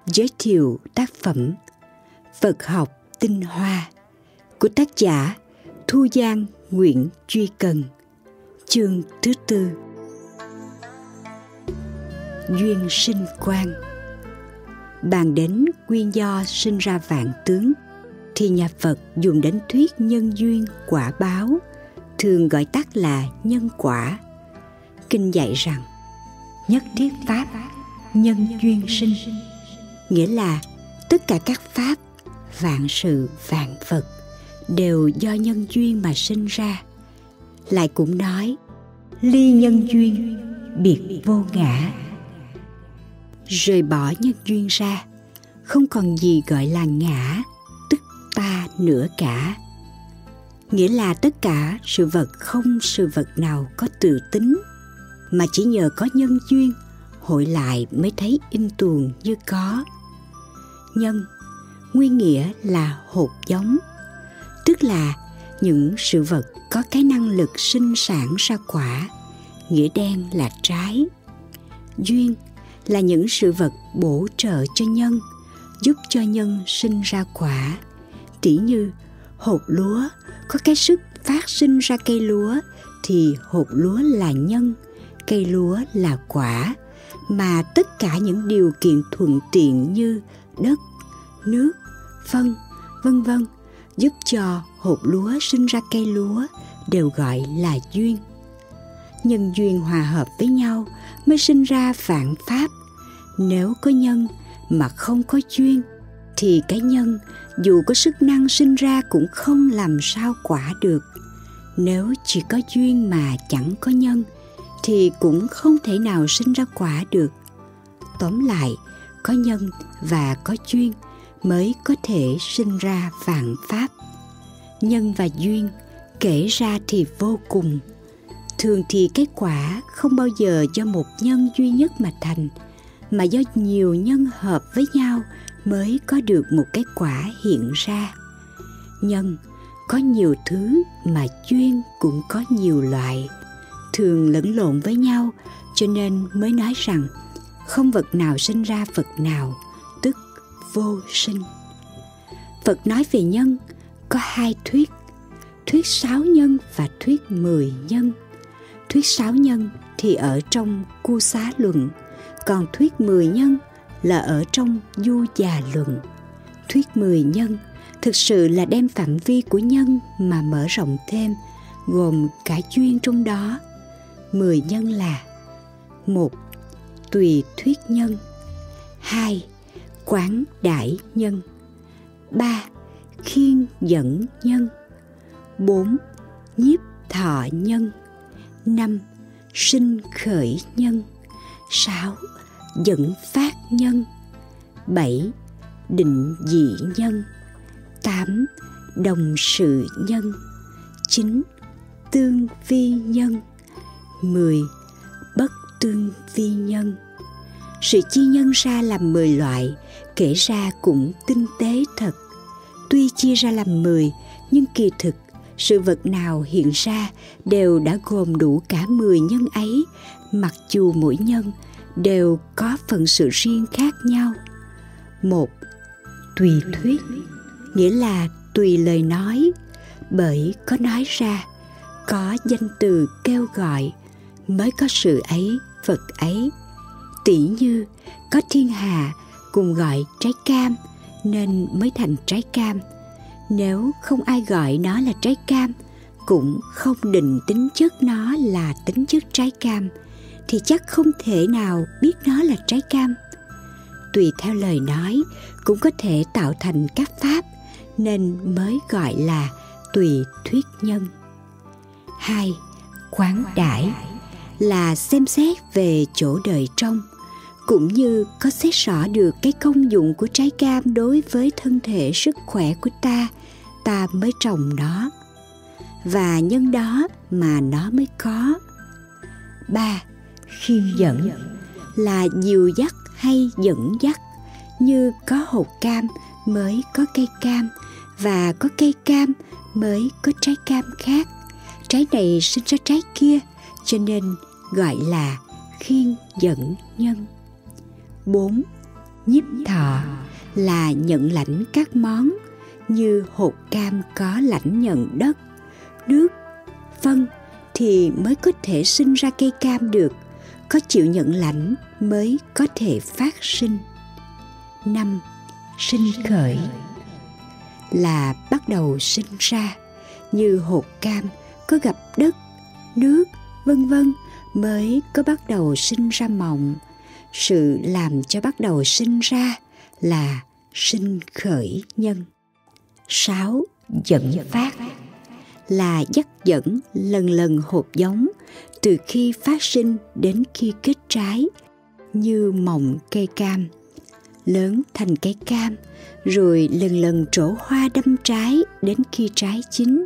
giới thiệu tác phẩm Phật học tinh hoa của tác giả Thu Giang Nguyễn Duy Cần. Chương thứ 4: Duyên sinh quan. Bàn đến nguyên do sinh ra vạn tướng thì nhà Phật dùng đến thuyết nhân duyên quả báo, thường gọi tắt là nhân quả. Kinh dạy rằng nhất thiết pháp nhân duyên sinh, nghĩa là tất cả các pháp, vạn sự vạn vật đều do nhân duyên mà sinh ra. Lại cũng nói ly nhân duyên biệt vô ngã. Rời bỏ nhân duyên ra, không còn gì gọi là ngã, tức ta nữa cả. Nghĩa là tất cả sự vật không sự vật nào có tự tính, mà chỉ nhờ có nhân duyên hội lại mới thấy in tuồng như có. Nhân nguyên nghĩa là hột giống, tức là những sự vật có cái năng lực sinh sản ra quả, nghĩa đen là trái. Duyên là những sự vật bổ trợ cho nhân, giúp cho nhân sinh ra quả. Tỉ như hột lúa có cái sức phát sinh ra cây lúa, thì hột lúa là nhân, cây lúa là quả. Mà tất cả những điều kiện thuận tiện như đất, nước, phân, vân vân giúp cho hột lúa sinh ra cây lúa đều gọi là duyên. Nhân duyên hòa hợp với nhau mới sinh ra vạn pháp. Nếu có nhân mà không có duyên thì cái nhân dù có sức năng sinh ra cũng không làm sao quả được. Nếu chỉ có duyên mà chẳng có nhân thì cũng không thể nào sinh ra quả được. Tóm lại, có nhân và có duyên mới có thể sinh ra vạn pháp. Nhân và duyên kể ra thì vô cùng. Thường thì cái quả không bao giờ do một nhân duy nhất mà thành, mà do nhiều nhân hợp với nhau mới có được một cái quả hiện ra. Nhân có nhiều thứ mà duyên cũng có nhiều loại, thường lẫn lộn với nhau, cho nên mới nói rằng không vật nào sinh ra vật nào, tức vô sinh. Phật nói về nhân có hai thuyết: thuyết 6 nhân và thuyết 10 nhân. Thuyết 6 nhân thì ở trong Cu Xá Luận, còn thuyết 10 nhân là ở trong Du Già Luận. Thuyết 10 nhân thực sự là đem phạm vi của nhân mà mở rộng thêm, gồm cả duyên trong đó. 10 nhân là: 1. Tùy thuyết nhân. 2. Quán đãi nhân. 3. Khiên dẫn nhân. 4. Nhiếp thọ nhân. 5. Sinh khởi nhân. 6. Dẫn phát nhân. 7. Định dị nhân. 8. Đồng sự nhân. 9. Tương vi nhân. 10. Bất tương vi nhân. Sự chia nhân ra làm 10 loại, kể ra cũng tinh tế thật. Tuy chia ra làm 10, nhưng kỳ thực sự vật nào hiện ra đều đã gồm đủ cả 10 nhân ấy, mặc dù mỗi nhân đều có phần sự riêng khác nhau. 1. Tùy thuyết, nghĩa là tùy lời nói, bởi có nói ra, có danh từ kêu gọi mới có sự ấy, vật ấy. Tỉ như có thiên hà cùng gọi trái cam nên mới thành trái cam. Nếu không ai gọi nó là trái cam, cũng không định tính chất nó là tính chất trái cam, thì chắc không thể nào biết nó là trái cam. Tùy theo lời nói cũng có thể tạo thành các pháp, nên mới gọi là tùy thuyết nhân. 2. Quán đãi là xem xét về chỗ đời trong, cũng như có xét rõ được cái công dụng của trái cam đối với thân thể sức khỏe của ta mới trồng nó, và nhân đó mà nó mới có. 3. Khiên dẫn là dìu dắt hay dẫn dắt, như có hột cam mới có cây cam, và có cây cam mới có trái cam khác. Trái này sinh ra trái kia, cho nên gọi là khiên dẫn nhân. 4. Nhiếp thọ là nhận lãnh các món, như hột cam có lãnh nhận đất, nước, phân thì mới có thể sinh ra cây cam được, có chịu nhận lãnh mới có thể phát sinh. 5. Sinh khởi là bắt đầu sinh ra, như hột cam có gặp đất, nước, vân vân mới có bắt đầu sinh ra mộng. Sự làm cho bắt đầu sinh ra là sinh khởi nhân. 6. Dẫn phát là dắt dẫn lần lần hột giống từ khi phát sinh đến khi kết trái, như mộng cây cam lớn thành cây cam, rồi lần lần trổ hoa đâm trái đến khi trái chín.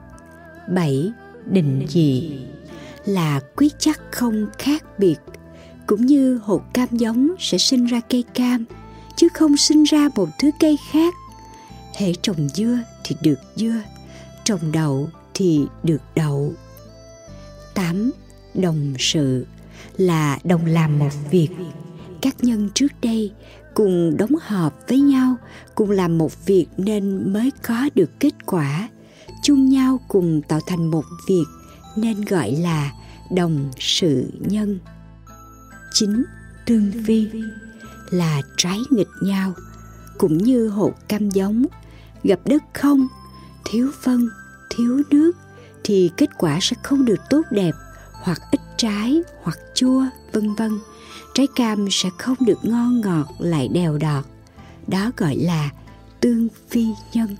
7. Định dị là quyết chắc không khác biệt, cũng như hột cam giống sẽ sinh ra cây cam, chứ không sinh ra một thứ cây khác. Hễ trồng dưa thì được dưa, trồng đậu thì được đậu. 8. Đồng sự là đồng làm một việc. Các nhân trước đây cùng đóng hợp với nhau, cùng làm một việc nên mới có được kết quả. Chung nhau cùng tạo thành một việc nên gọi là đồng sự nhân. 9. Tương phi là trái nghịch nhau, cũng như hột cam giống gặp đất không, thiếu phân, thiếu nước thì kết quả sẽ không được tốt đẹp, hoặc ít trái, hoặc chua, vân vân. Trái cam sẽ không được ngon ngọt lại đều đọt. Đó gọi là tương phi nhân.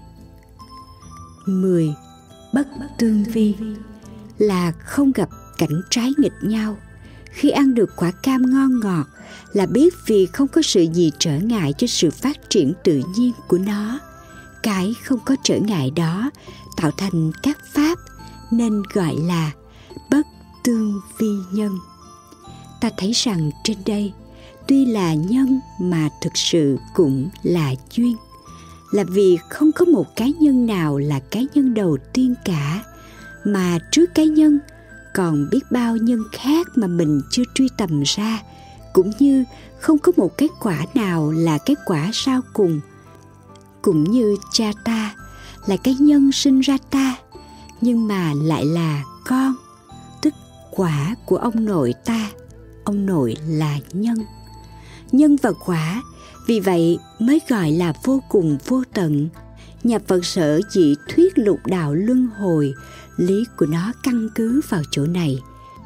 10. Bất tương phi là không gặp cảnh trái nghịch nhau. Khi ăn được quả cam ngon ngọt là biết vì không có sự gì trở ngại cho sự phát triển tự nhiên của nó. Cái không có trở ngại đó tạo thành các pháp nên gọi là bất tương phi nhân. Ta thấy rằng trên đây tuy là nhân mà thực sự cũng là duyên, là vì không có một cá nhân nào là cá nhân đầu tiên cả, mà trước cá nhân còn biết bao nhân khác mà mình chưa truy tầm ra, cũng như không có một cái quả nào là cái quả sau cùng. Cũng như cha ta là cái nhân sinh ra ta, nhưng mà lại là con, tức quả của ông nội ta. Ông nội là nhân. Nhân và quả vì vậy mới gọi là vô cùng vô tận. Nhà Phật sở dĩ thuyết lục đạo luân hồi, lý của nó căn cứ vào chỗ này.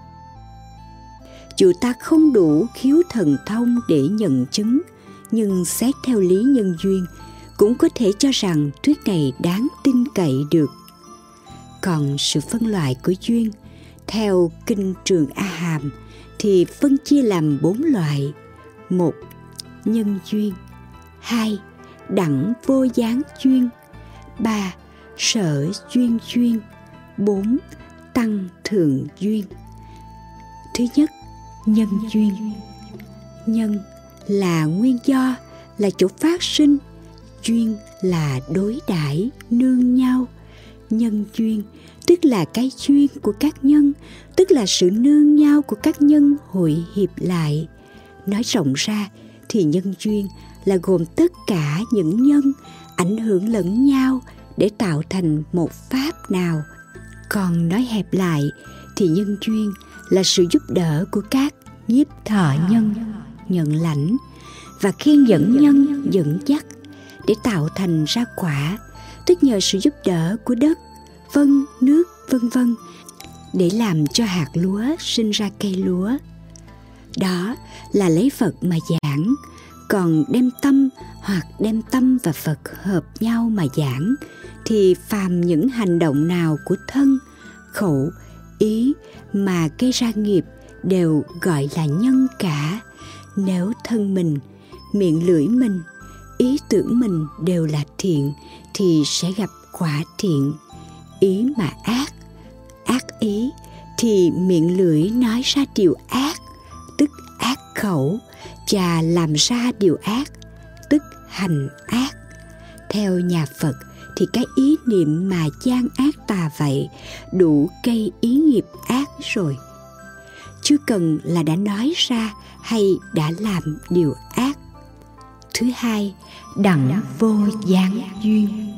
Dù ta không đủ khiếu thần thông để nhận chứng, nhưng xét theo lý nhân duyên cũng có thể cho rằng thuyết này đáng tin cậy được. Còn sự phân loại của duyên theo kinh Trường A Hàm thì phân chia làm 4 loại. 1. Nhân duyên. 2. Đẳng vô gián duyên. 3. Sở duyên duyên. 4. Tăng thượng duyên. Thứ nhất, nhân duyên. Nhân là nguyên do, là chỗ phát sinh. Duyên là đối đãi, nương nhau. Nhân duyên tức là cái duyên của các nhân, tức là sự nương nhau của các nhân hội hiệp lại. Nói rộng ra thì nhân duyên là gồm tất cả những nhân ảnh hưởng lẫn nhau để tạo thành một pháp nào. Còn nói hẹp lại thì nhân duyên là sự giúp đỡ của các nhiếp thọ nhân nhận lãnh và khiên dẫn nhân dẫn dắt để tạo thành ra quả, tức nhờ sự giúp đỡ của đất, vân, nước, vân vân để làm cho hạt lúa sinh ra cây lúa. Đó là lấy Phật mà giảng. Còn đem tâm hoặc đem tâm và Phật hợp nhau mà giảng thì phàm những hành động nào của thân, khẩu, ý mà gây ra nghiệp đều gọi là nhân cả. Nếu thân mình, miệng lưỡi mình, ý tưởng mình đều là thiện thì sẽ gặp quả thiện. Ý mà ác ý thì miệng lưỡi nói ra điều ác, tức ác khẩu, và làm ra điều ác, tức hành ác. Theo nhà Phật thì cái ý niệm mà gian ác tà vậy đủ gây ý nghiệp ác rồi, chưa cần là đã nói ra hay đã làm điều ác. Thứ hai, đặng vô gián duyên.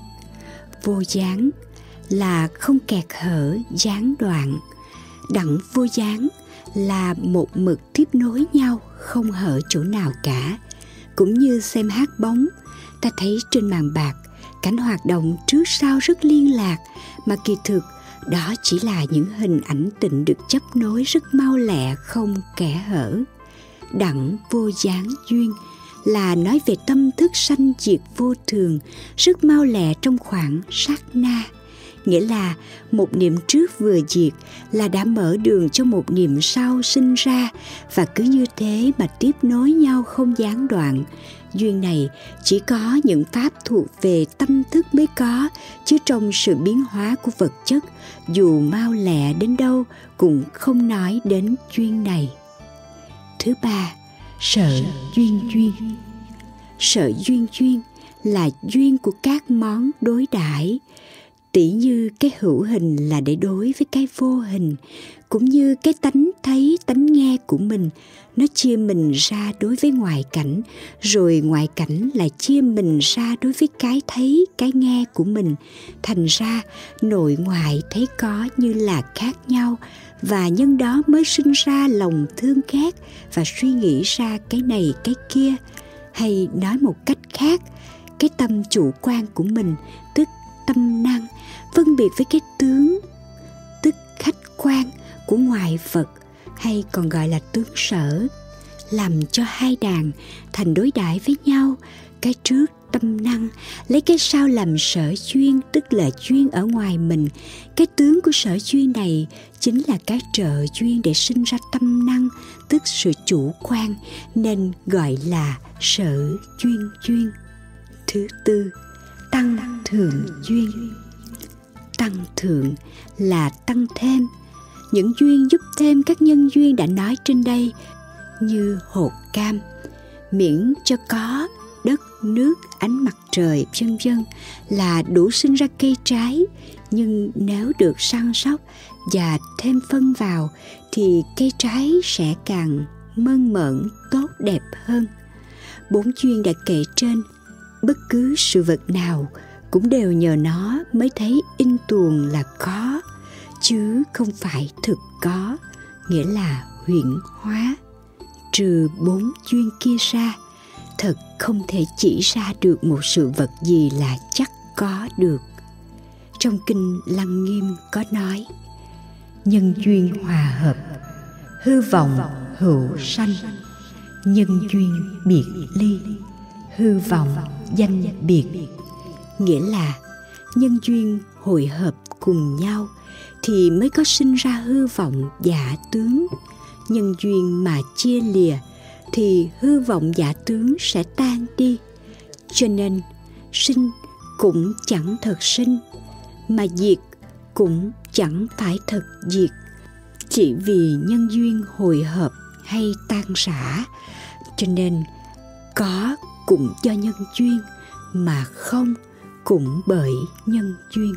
Vô gián là không kẹt hở, gián đoạn. Đặng vô gián là một mực tiếp nối nhau, không hở chỗ nào cả. Cũng như xem hát bóng, ta thấy trên màn bạc cảnh hoạt động trước sau rất liên lạc, mà kỳ thực đó chỉ là những hình ảnh tịnh được chấp nối rất mau lẹ, không kẽ hở. Đặng vô gián duyên là nói về tâm thức sanh diệt vô thường, rất mau lẹ trong khoảng sát na. Nghĩa là một niệm trước vừa diệt là đã mở đường cho một niệm sau sinh ra, và cứ như thế mà tiếp nối nhau không gián đoạn. Duyên này chỉ có những pháp thuộc về tâm thức mới có, chứ trong sự biến hóa của vật chất, dù mau lẹ đến đâu cũng không nói đến duyên này. Thứ ba, sở duyên duyên. Sở duyên duyên là duyên của các món đối đãi. Tỉ như cái hữu hình là để đối với cái vô hình, cũng như cái tánh thấy tánh nghe của mình, nó chia mình ra đối với ngoại cảnh, rồi ngoại cảnh lại chia mình ra đối với cái thấy cái nghe của mình. Thành ra nội ngoại thấy có như là khác nhau, và nhân đó mới sinh ra lòng thương ghét và suy nghĩ ra cái này cái kia. Hay nói một cách khác, cái tâm chủ quan của mình, tức tâm năng, phân biệt với cái tướng, tức khách quan của ngoại vật, hay còn gọi là tướng sở, làm cho hai đàn thành đối đãi với nhau. Cái trước tâm năng lấy cái sau làm sở duyên, tức là duyên ở ngoài mình. Cái tướng của sở duyên này chính là cái trợ duyên để sinh ra tâm năng, tức sự chủ quan, nên gọi là sở duyên duyên. Thứ tư, tăng thượng duyên. Tăng thượng là tăng thêm, những duyên giúp thêm các nhân duyên đã nói trên đây, như hột cam, miễn cho có đất, nước, ánh mặt trời, vân vân, là đủ sinh ra cây trái. Nhưng nếu được săn sóc và thêm phân vào thì cây trái sẽ càng mơn mởn, tốt đẹp hơn. 4 duyên đã kể trên, bất cứ sự vật nào cũng đều nhờ nó mới thấy in tuồng là có, chứ không phải thực có, nghĩa là huyễn hóa. Trừ 4 duyên kia ra, thật không thể chỉ ra được một sự vật gì là chắc có được. Trong kinh Lăng Nghiêm có nói: nhân duyên hòa hợp, hư vọng hữu sanh, nhân duyên biệt ly, hư vọng danh biệt. Nghĩa là nhân duyên hội hợp cùng nhau thì mới có sinh ra hư vọng giả tướng. Nhân duyên mà chia lìa thì hư vọng giả tướng sẽ tan đi. Cho nên sinh cũng chẳng thật sinh, mà diệt cũng chẳng phải thật diệt. Chỉ vì nhân duyên hội hợp hay tan rã, cho nên có cũng do nhân duyên, mà không cũng bởi nhân duyên.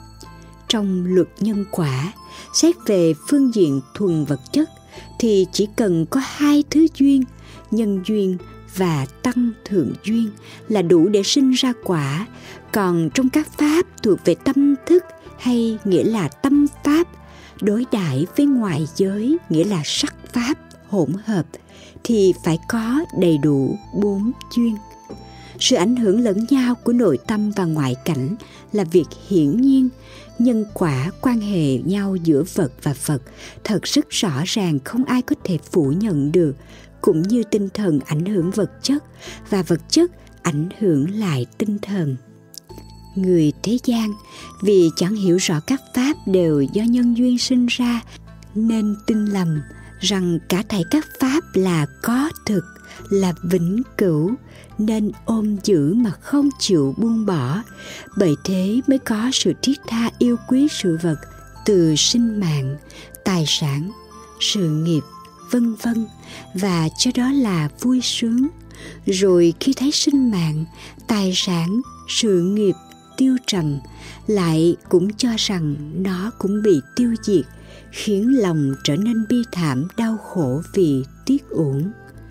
Trong luật nhân quả, xét về phương diện thuần vật chất thì chỉ cần có 2 thứ duyên, nhân duyên và tăng thượng duyên, là đủ để sinh ra quả. Còn trong các pháp thuộc về tâm thức, hay nghĩa là tâm pháp, đối đãi với ngoại giới, nghĩa là sắc pháp hỗn hợp, thì phải có đầy đủ 4 duyên. Sự ảnh hưởng lẫn nhau của nội tâm và ngoại cảnh là việc hiển nhiên. Nhân quả quan hệ nhau giữa vật và Phật thật rất rõ ràng, không ai có thể phủ nhận được. Cũng như tinh thần ảnh hưởng vật chất, và vật chất ảnh hưởng lại tinh thần. Người thế gian vì chẳng hiểu rõ các pháp đều do nhân duyên sinh ra, nên tin lầm rằng cả thảy các pháp là có thực, là vĩnh cửu, nên ôm giữ mà không chịu buông bỏ. Bởi thế mới có sự thiết tha yêu quý sự vật, từ sinh mạng, tài sản, sự nghiệp, vân vân, và cho đó là vui sướng. Rồi khi thấy sinh mạng, tài sản, sự nghiệp tiêu trầm, lại cũng cho rằng nó cũng bị tiêu diệt, khiến lòng trở nên bi thảm đau khổ vì tiếc uổng.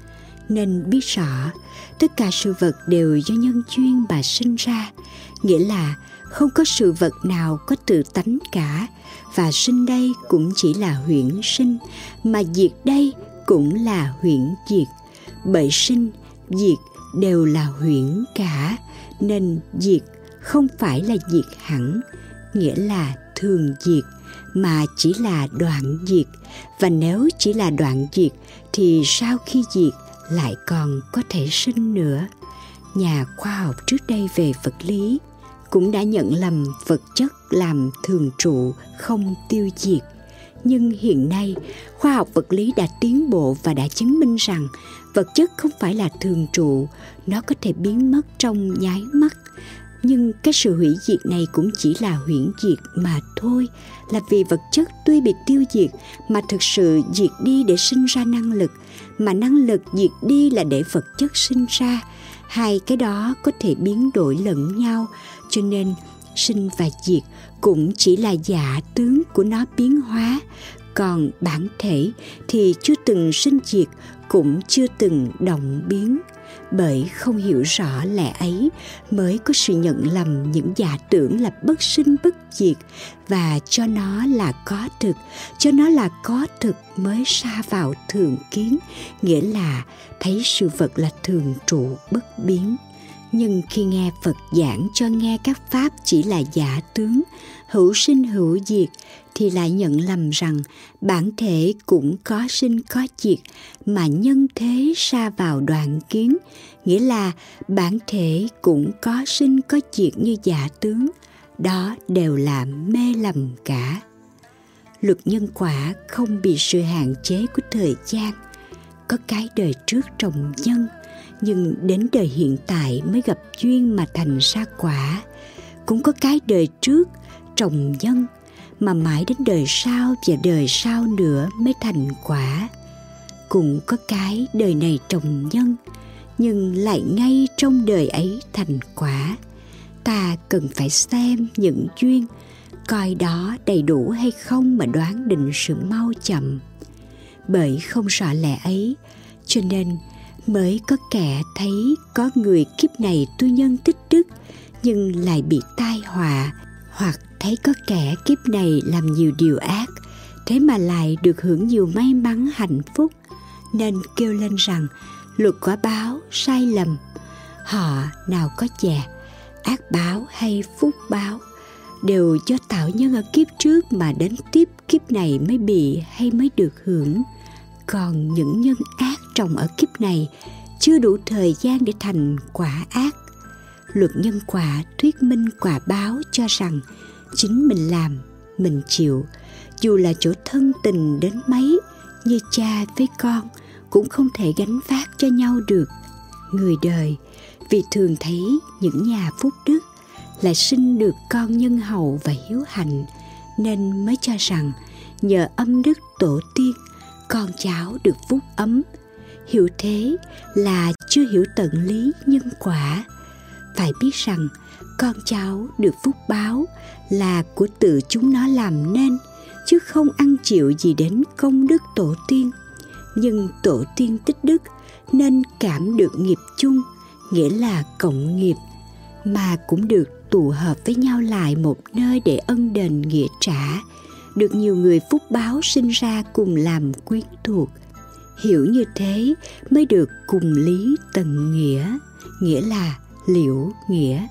nên biết rõ tất cả sự vật đều do nhân duyên mà sinh ra, nghĩa là không có sự vật nào có tự tánh cả, và sinh đây cũng chỉ là huyễn sinh, mà diệt đây cũng là huyễn diệt. Bởi sinh, diệt đều là huyễn cả, nên diệt không phải là diệt hẳn, nghĩa là thường diệt, mà chỉ là đoạn diệt. Và nếu chỉ là đoạn diệt thì sau khi diệt lại còn có thể sinh nữa. Nhà khoa học trước đây về vật lý cũng đã nhận lầm vật chất làm thường trụ, không tiêu diệt. Nhưng hiện nay, khoa học vật lý đã tiến bộ và đã chứng minh rằng vật chất không phải là thường trụ, nó có thể biến mất trong nháy mắt. Nhưng cái sự hủy diệt này cũng chỉ là huyễn diệt mà thôi, là vì vật chất tuy bị tiêu diệt mà thực sự diệt đi để sinh ra năng lực, mà năng lực diệt đi là để vật chất sinh ra. Hai cái đó có thể biến đổi lẫn nhau, cho nên sinh và diệt cũng chỉ là giả tướng của nó biến hóa, còn bản thể thì chưa từng sinh diệt, cũng chưa từng động biến. Bởi không hiểu rõ lẽ ấy mới có sự nhận lầm những giả tưởng là bất sinh bất diệt, và cho nó là có thực, cho nó là có thực mới sa vào thường kiến, nghĩa là thấy sự vật là thường trụ bất biến. Nhưng khi nghe Phật giảng cho nghe các pháp chỉ là giả tướng, hữu sinh hữu diệt, thì lại nhận lầm rằng bản thể cũng có sinh có diệt, mà nhân thế sa vào đoạn kiến, nghĩa là bản thể cũng có sinh có diệt như giả tướng. Đó đều là mê lầm cả. Luật nhân quả không bị sự hạn chế của thời gian. Có cái đời trước trồng nhân, nhưng đến đời hiện tại mới gặp duyên mà thành ra quả. Cũng có cái đời trước trồng nhân, mà mãi đến đời sau và đời sau nữa mới thành quả. Cũng có cái đời này trồng nhân, nhưng lại ngay trong đời ấy thành quả. Ta cần phải xem những duyên, coi đó đầy đủ hay không mà đoán định sự mau chậm. Bởi không rõ lẽ ấy, cho nên mới có kẻ thấy có người kiếp này tu nhân tích đức nhưng lại bị tai họa, hoặc thấy có kẻ kiếp này làm nhiều điều ác, thế mà lại được hưởng nhiều may mắn hạnh phúc, nên kêu lên rằng luật quả báo sai lầm. Họ nào có già, ác báo hay phúc báo đều do tạo nhân ở kiếp trước mà đến tiếp kiếp này mới bị hay mới được hưởng. Còn những nhân ác trồng ở kiếp này chưa đủ thời gian để thành quả ác. Luật nhân quả thuyết minh quả báo cho rằng chính mình làm, mình chịu, dù là chỗ thân tình đến mấy, như cha với con cũng không thể gánh vác cho nhau được. Người đời vì thường thấy những nhà phúc đức lại sinh được con nhân hậu và hiếu hạnh, nên mới cho rằng nhờ âm đức tổ tiên con cháu được phúc ấm. Hiểu thế là chưa hiểu tận lý nhân quả. Phải biết rằng con cháu được phúc báo là của tự chúng nó làm nên, chứ không ăn chịu gì đến công đức tổ tiên. Nhưng tổ tiên tích đức nên cảm được nghiệp chung, nghĩa là cộng nghiệp, mà cũng được tụ hợp với nhau lại một nơi để ân đền nghĩa trả. Được nhiều người phúc báo sinh ra cùng làm quyến thuộc. Hiểu như thế mới được cùng lý tận nghĩa, nghĩa là liễu nghĩa.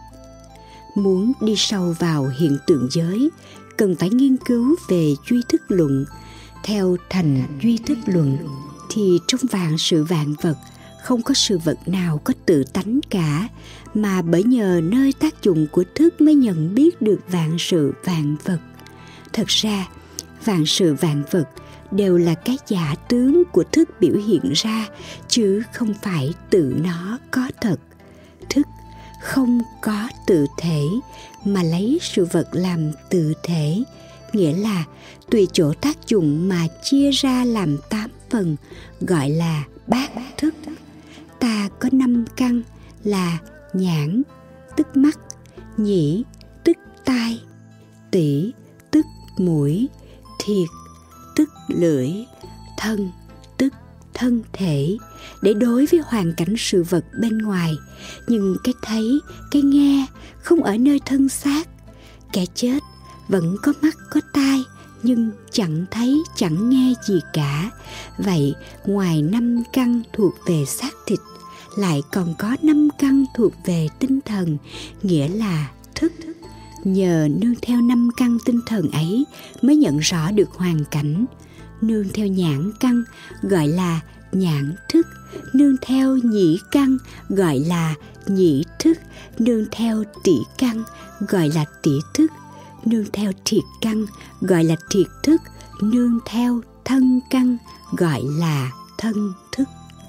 Muốn đi sâu vào hiện tượng giới, cần phải nghiên cứu về duy thức luận. Theo thành duy thức luận thì trong vạn sự vạn vật không có sự vật nào có tự tánh cả, mà bởi nhờ nơi tác dụng của thức mới nhận biết được vạn sự vạn vật. Thật ra vạn sự vạn vật đều là cái giả tướng của thức biểu hiện ra, chứ không phải tự nó có thật. Thức không có tự thể, mà lấy sự vật làm tự thể, nghĩa là tùy chỗ tác dụng mà chia ra làm 8 phần, gọi là bát thức. Ta có 5 căn là nhãn, tức mắt, nhĩ, tức tai, tỷ, mũi, thiệt, tức lưỡi, thân, tức thân thể để đối với hoàn cảnh sự vật bên ngoài, nhưng cái thấy, cái nghe không ở nơi thân xác. Kẻ chết vẫn có mắt có tai nhưng chẳng thấy chẳng nghe gì cả. Vậy ngoài 5 căn thuộc về xác thịt, lại còn có 5 căn thuộc về tinh thần, nghĩa là thức. Nhờ nương theo 5 căn tinh thần ấy mới nhận rõ được hoàn cảnh. Nương theo nhãn căn gọi là nhãn thức, nương theo nhĩ căn gọi là nhĩ thức, nương theo tỷ căn gọi là tỷ thức, nương theo thiệt căn gọi là thiệt thức, nương theo thân căn gọi là thân thức.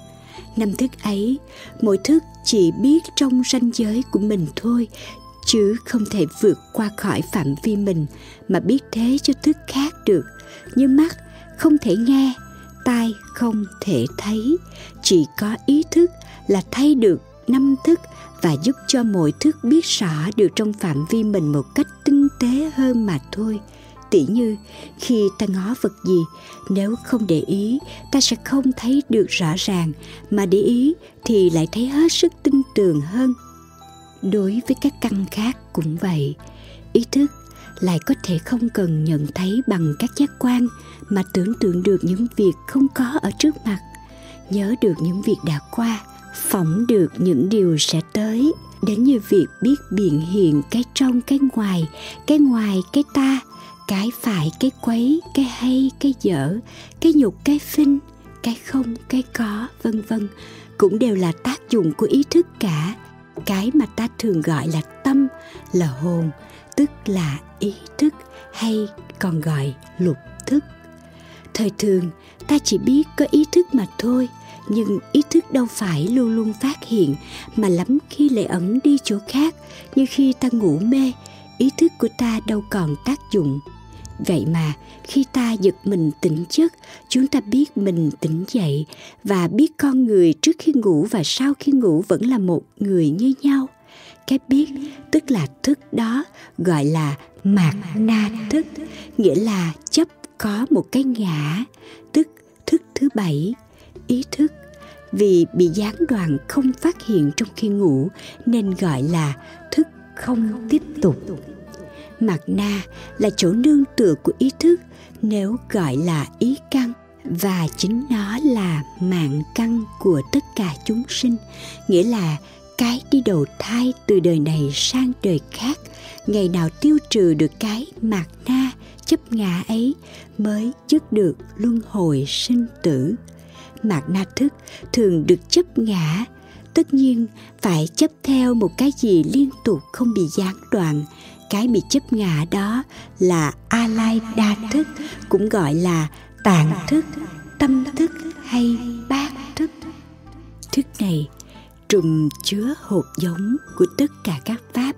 5 thức ấy, mỗi thức chỉ biết trong ranh giới của mình thôi, chứ không thể vượt qua khỏi phạm vi mình mà biết thế cho thức khác được. Như mắt không thể nghe, tai không thể thấy, chỉ có ý thức là thay được 5 thức và giúp cho mỗi thức biết rõ được trong phạm vi mình một cách tinh tế hơn mà thôi. Tỉ như khi ta ngó vật gì, nếu không để ý ta sẽ không thấy được rõ ràng, mà để ý thì lại thấy hết sức tinh tường hơn. Đối với các căn khác cũng vậy, ý thức lại có thể không cần nhận thấy bằng các giác quan mà tưởng tượng được những việc không có ở trước mặt, nhớ được những việc đã qua, phỏng được những điều sẽ tới, đến như việc biết biện hiện cái trong cái ngoài cái ta, cái phải cái quấy, cái hay cái dở, cái nhục cái phinh, cái không cái có, vân vân, cũng đều là tác dụng của ý thức cả. Cái mà ta thường gọi là tâm, là hồn, tức là ý thức, hay còn gọi lục thức. Thời thường ta chỉ biết có ý thức mà thôi, nhưng ý thức đâu phải luôn luôn phát hiện, mà lắm khi lại ẩn đi chỗ khác. Như khi ta ngủ mê, ý thức của ta đâu còn tác dụng. Vậy mà khi ta giật mình tỉnh giấc, chúng ta biết mình tỉnh dậy và biết con người trước khi ngủ và sau khi ngủ vẫn là một người như nhau. Cái biết tức là thức đó gọi là mạt na thức, nghĩa là chấp có một cái ngã, tức thức thứ 7, ý thức. Vì bị gián đoạn không phát hiện trong khi ngủ nên gọi là thức không tiếp tục. Mạt na là chỗ nương tựa của ý thức, nếu gọi là ý căn, và chính nó là mạng căn của tất cả chúng sinh, nghĩa là cái đi đầu thai từ đời này sang đời khác. Ngày nào tiêu trừ được cái mạt na chấp ngã ấy mới dứt được luân hồi sinh tử. Mạt na thức thường được chấp ngã, tất nhiên phải chấp theo một cái gì liên tục không bị gián đoạn. Cái bị chấp ngã đó là alai đa thức, cũng gọi là tạng thức, tâm thức hay bát thức. Thức này trùm chứa hột giống của tất cả các pháp.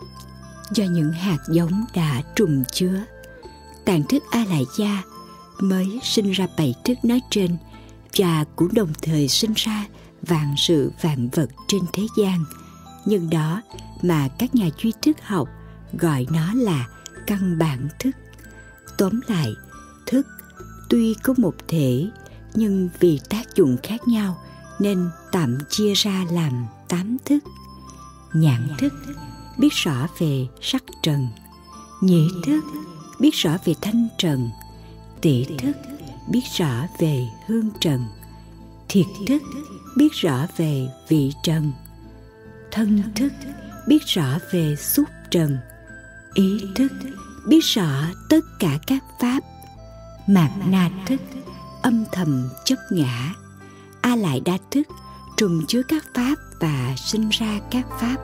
Do những hạt giống đã trùm chứa, tạng thức A Lại Gia mới sinh ra 7 thức nói trên, và cũng đồng thời sinh ra vạn sự vạn vật trên thế gian. Nhưng đó mà các nhà duy thức học gọi nó là căn bản thức. Tóm lại, thức tuy có một thể, nhưng vì tác dụng khác nhau nên tạm chia ra làm 8 thức. Nhãn thức biết rõ về sắc trần, nhĩ thức biết rõ về thanh trần, tỷ thức biết rõ về hương trần, thiệt thức biết rõ về vị trần, thân thức biết rõ về xúc trần, ý thức biết rõ tất cả các pháp. Mạt na thức âm thầm chấp ngã, A Lại Đa thức trùm chứa các pháp và sinh ra các pháp.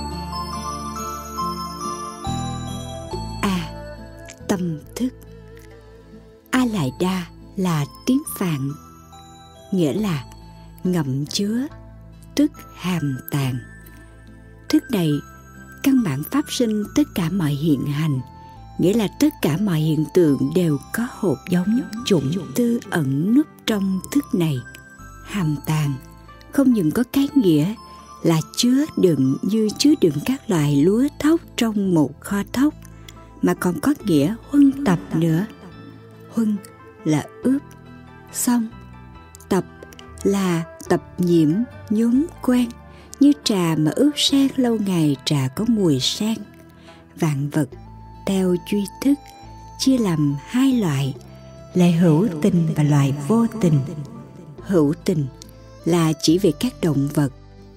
A. Tâm thức. A Lại Đa là tiếng Phạn, nghĩa là ngậm chứa, tức hàm tàng. Thức này căn bản pháp sinh tất cả mọi hiện hành, nghĩa là tất cả mọi hiện tượng đều có hột giống chủng tư ẩn núp trong thức này. Hàm tàng không những có cái nghĩa là chứa đựng như chứa đựng các loại lúa thóc trong một kho thóc, mà còn có nghĩa huân tập nữa. Huân là ướp, xong, tập là tập nhiễm nhuốm quen, như trà mà ướp sen lâu ngày trà có mùi sen. Vạn vật theo duy thức chia làm hai loại, loại hữu tình và loại vô tình. Hữu tình là chỉ về các động vật,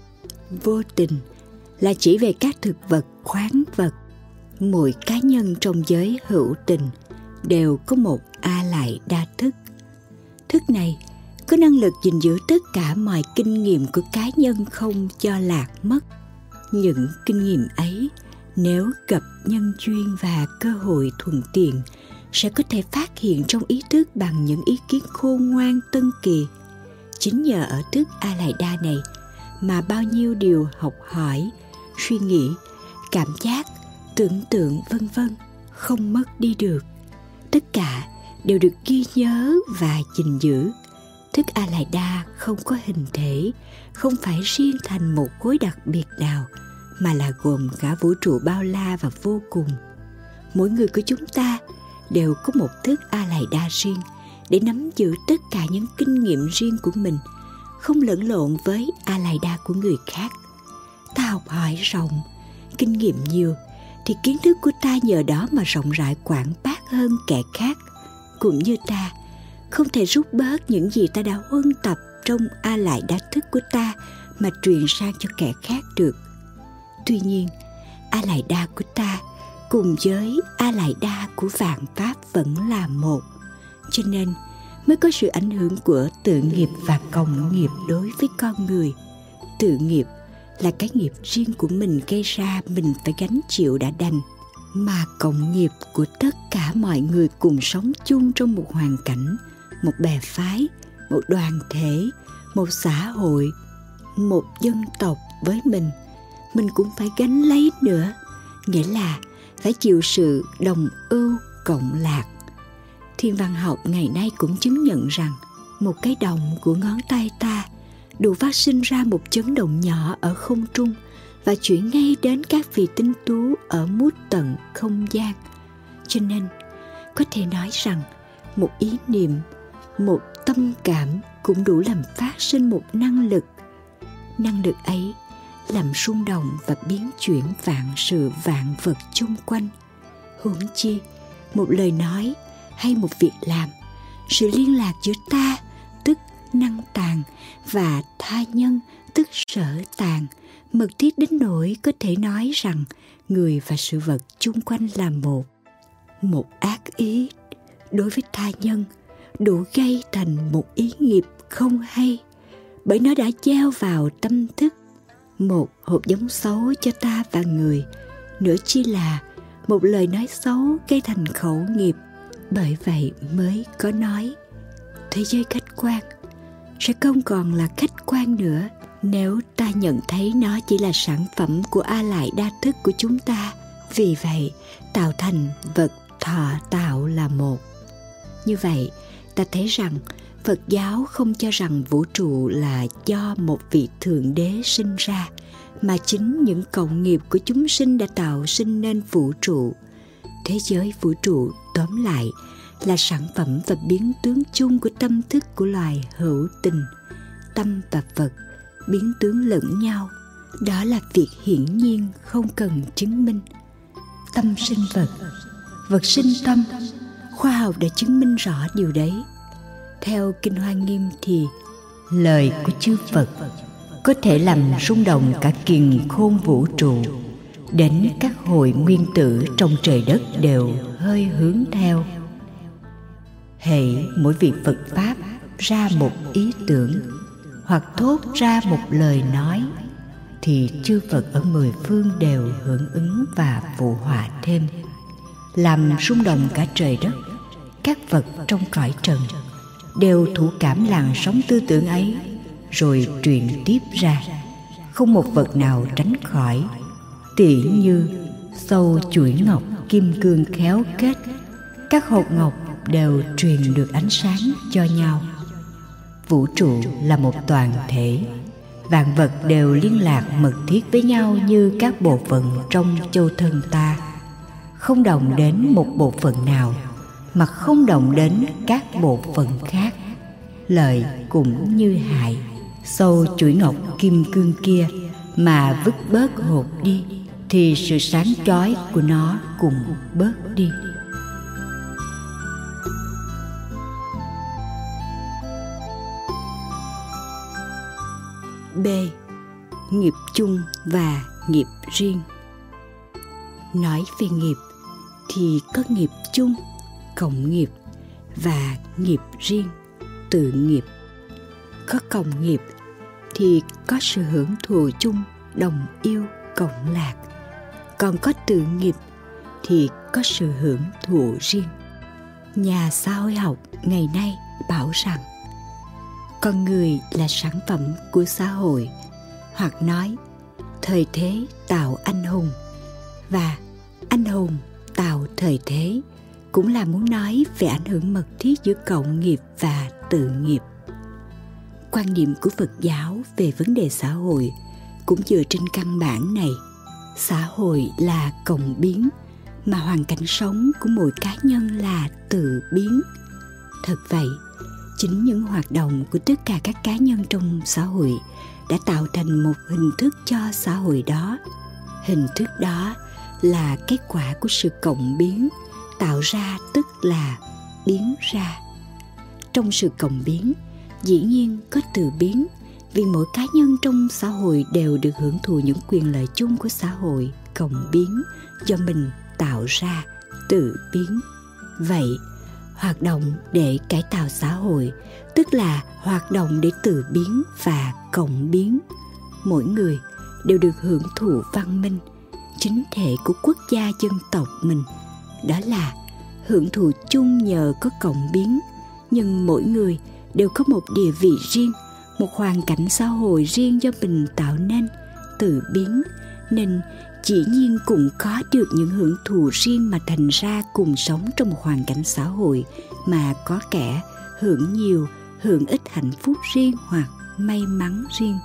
vô tình là chỉ về các thực vật, khoáng vật. Mỗi cá nhân trong giới hữu tình đều có một A Lại Đa thức. Thức này có năng lực gìn giữ tất cả mọi kinh nghiệm của cá nhân không cho lạc mất. Những kinh nghiệm ấy nếu gặp nhân duyên và cơ hội thuận tiện sẽ có thể phát hiện trong ý thức bằng những ý kiến khôn ngoan tân kỳ. Chính nhờ ở thức A Lại Đa này mà bao nhiêu điều học hỏi, suy nghĩ, cảm giác, tưởng tượng vân vân không mất đi được. Tất cả đều được ghi nhớ và gìn giữ. Thức A Lại Đa không có hình thể, không phải riêng thành một khối đặc biệt nào, mà là gồm cả vũ trụ bao la và vô cùng. Mỗi người của chúng ta đều có một thức A Lại Đa riêng để nắm giữ tất cả những kinh nghiệm riêng của mình, không lẫn lộn với A Lại Đa của người khác. Ta học hỏi rộng, kinh nghiệm nhiều, thì kiến thức của ta nhờ đó mà rộng rãi quảng bác hơn kẻ khác. Cũng như ta không thể rút bớt những gì ta đã huân tập trong A Lại Đa thức của ta mà truyền sang cho kẻ khác được. Tuy nhiên, A Lại Đa của ta cùng với A Lại Đa của vạn pháp vẫn là một, cho nên mới có sự ảnh hưởng của tự nghiệp và cộng nghiệp đối với con người. Tự nghiệp là cái nghiệp riêng của mình gây ra, mình phải gánh chịu đã đành, mà cộng nghiệp của tất cả mọi người cùng sống chung trong một hoàn cảnh, một bè phái, một đoàn thể, một xã hội, một dân tộc với mình cũng phải gánh lấy nữa, nghĩa là phải chịu sự đồng ưu cộng lạc. Thiên văn học ngày nay cũng chứng nhận rằng một cái động của ngón tay ta đủ phát sinh ra một chấn động nhỏ ở không trung và chuyển ngay đến các vì tinh tú ở mút tận không gian. Cho nên có thể nói rằng một ý niệm, một tâm cảm cũng đủ làm phát sinh một năng lực. Năng lực ấy làm rung động và biến chuyển vạn sự vạn vật chung quanh. Huống chi một lời nói hay một việc làm, sự liên lạc giữa ta tức năng tàng và tha nhân tức sở tàng mật thiết đến nỗi có thể nói rằng người và sự vật chung quanh là một. Một ác ý đối với tha nhân đủ gây thành một ý nghiệp không hay, bởi nó đã gieo vào tâm thức. Một hột giống xấu cho ta và người, nữa chi là một lời nói xấu gây thành khẩu nghiệp. Bởi vậy mới có nói thế giới khách quan sẽ không còn là khách quan nữa nếu ta nhận thấy nó chỉ là sản phẩm của A Lại Đa thức của chúng ta. Vì vậy tạo thành vật thọ tạo là một. Như vậy ta thấy rằng Phật giáo không cho rằng vũ trụ là do một vị thượng đế sinh ra, mà chính những cộng nghiệp của chúng sinh đã tạo sinh nên vũ trụ. Thế giới vũ trụ tóm lại là sản phẩm và biến tướng chung của tâm thức của loài hữu tình. Tâm và vật biến tướng lẫn nhau, đó là việc hiển nhiên không cần chứng minh. Tâm sinh vật, vật sinh tâm, khoa học đã chứng minh rõ điều đấy. Theo Kinh Hoa Nghiêm thì lời của chư Phật có thể làm rung động cả kiền khôn vũ trụ, đến các hội nguyên tử trong trời đất đều hơi hướng theo. Hễ mỗi vị Phật Pháp ra một ý tưởng hoặc thốt ra một lời nói, thì chư Phật ở mười phương đều hưởng ứng và phụ họa thêm, làm rung động cả trời đất. Các vật trong cõi trần đều thụ cảm làn sóng tư tưởng ấy, rồi truyền tiếp ra, không một vật nào tránh khỏi. Tỉ như sâu chuỗi ngọc kim cương khéo kết, các hột ngọc đều truyền được ánh sáng cho nhau. Vũ trụ là một toàn thể, vạn vật đều liên lạc mật thiết với nhau như các bộ phận trong châu thân ta, không động đến một bộ phận nào mà không động đến các bộ phận khác. lợi cũng như hại. Sâu chuỗi ngọc kim cương kia mà vứt bớt hột đi, thì sự sáng chói của nó cũng bớt đi. B. Nghiệp chung và nghiệp riêng. Nói về nghiệp thì có nghiệp chung, cộng nghiệp, và nghiệp riêng, tự nghiệp. Có cộng nghiệp thì có sự hưởng thụ chung, đồng yêu, cộng lạc. Còn có tự nghiệp thì có sự hưởng thụ riêng. Nhà xã hội học ngày nay bảo rằng con người là sản phẩm của xã hội, hoặc nói thời thế tạo anh hùng và anh hùng tạo thời thế, cũng là muốn nói về ảnh hưởng mật thiết giữa cộng nghiệp và tự nghiệp. Quan điểm của Phật giáo về vấn đề xã hội cũng dựa trên căn bản này. Xã hội là cộng biến, mà hoàn cảnh sống của mỗi cá nhân là tự biến. Thật vậy, chính những hoạt động của tất cả các cá nhân trong xã hội đã tạo thành một hình thức cho xã hội đó. Hình thức đó là kết quả của sự cộng biến, tạo ra tức là biến ra. Trong sự cộng biến, dĩ nhiên có tự biến, vì mỗi cá nhân trong xã hội đều được hưởng thụ những quyền lợi chung của xã hội. Cộng biến do mình tạo ra, tự biến. Vậy, hoạt động để cải tạo xã hội tức là hoạt động để tự biến và cộng biến. Mỗi người đều được hưởng thụ văn minh, chính thể của quốc gia dân tộc mình. Đó là hưởng thụ chung nhờ có cộng biến, nhưng mỗi người đều có một địa vị riêng, một hoàn cảnh xã hội riêng do mình tạo nên, tự biến, nên dĩ nhiên cũng có được những hưởng thụ riêng, mà thành ra cùng sống trong một hoàn cảnh xã hội mà có kẻ hưởng nhiều, hưởng ít hạnh phúc riêng hoặc may mắn riêng.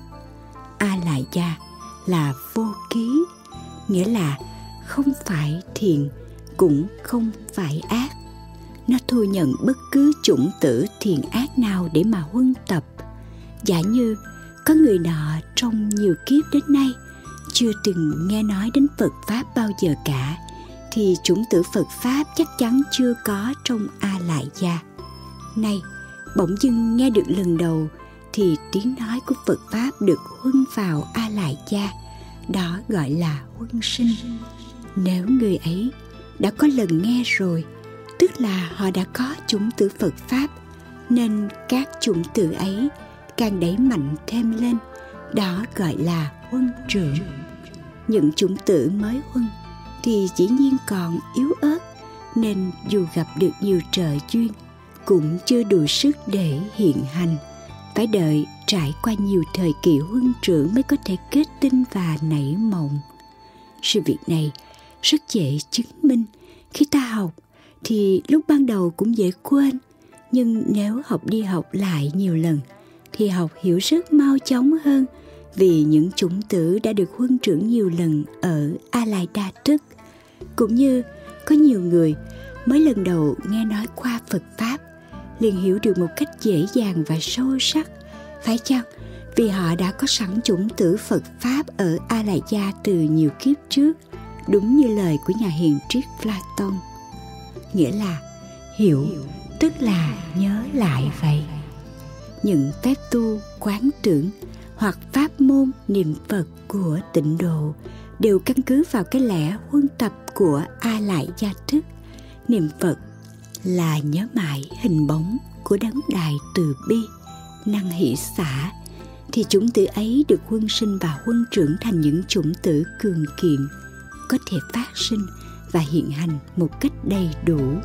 A lại gia là vô ký, nghĩa là không phải thiện cũng không phải ác. Nó thu nhận bất cứ chủng tử thiện ác nào để mà huân tập. Giả như có người nọ trong nhiều kiếp đến nay chưa từng nghe nói đến Phật Pháp bao giờ cả, thì chủng tử Phật Pháp chắc chắn chưa có trong A lại gia. Nay bỗng dưng nghe được lần đầu, thì tiếng nói của Phật Pháp được huân vào A lại gia. Đó gọi là huân sinh. Nếu người ấy đã có lần nghe rồi, tức là họ đã có chủng tử Phật Pháp, nên các chủng tử ấy càng đẩy mạnh thêm lên. Đó gọi là huân trưởng. Những chủng tử mới huân thì dĩ nhiên còn yếu ớt, nên dù gặp được nhiều trợ duyên cũng chưa đủ sức để hiện hành. Phải đợi trải qua nhiều thời kỳ huân trưởng mới có thể kết tinh và nảy mộng. Sự việc này rất dễ chứng minh. Khi ta học thì lúc ban đầu cũng dễ quên, nhưng nếu học đi học lại nhiều lần thì học hiểu rất mau chóng hơn, vì những chủng tử đã được huân trưởng nhiều lần ở A Lại Đa Thức. Cũng như có nhiều người mới lần đầu nghe nói qua Phật Pháp liền hiểu được một cách dễ dàng và sâu sắc. Phải chăng vì họ đã có sẵn chủng tử Phật Pháp ở A Lại Gia từ nhiều kiếp trước, đúng như lời của nhà hiền triết Platon? Nghĩa là hiểu tức là nhớ lại vậy. Những phép tu quán tưởng hoặc pháp môn niệm Phật của tịnh độ đều căn cứ vào cái lẽ huân tập của A Lại Gia Thức. Niệm Phật là nhớ mãi hình bóng của đấng đại từ bi, năng hỷ xả, thì chủng tử ấy được huân sinh và huân trưởng thành những chủng tử cường kiện, có thể phát sinh và hiện hành một cách đầy đủ.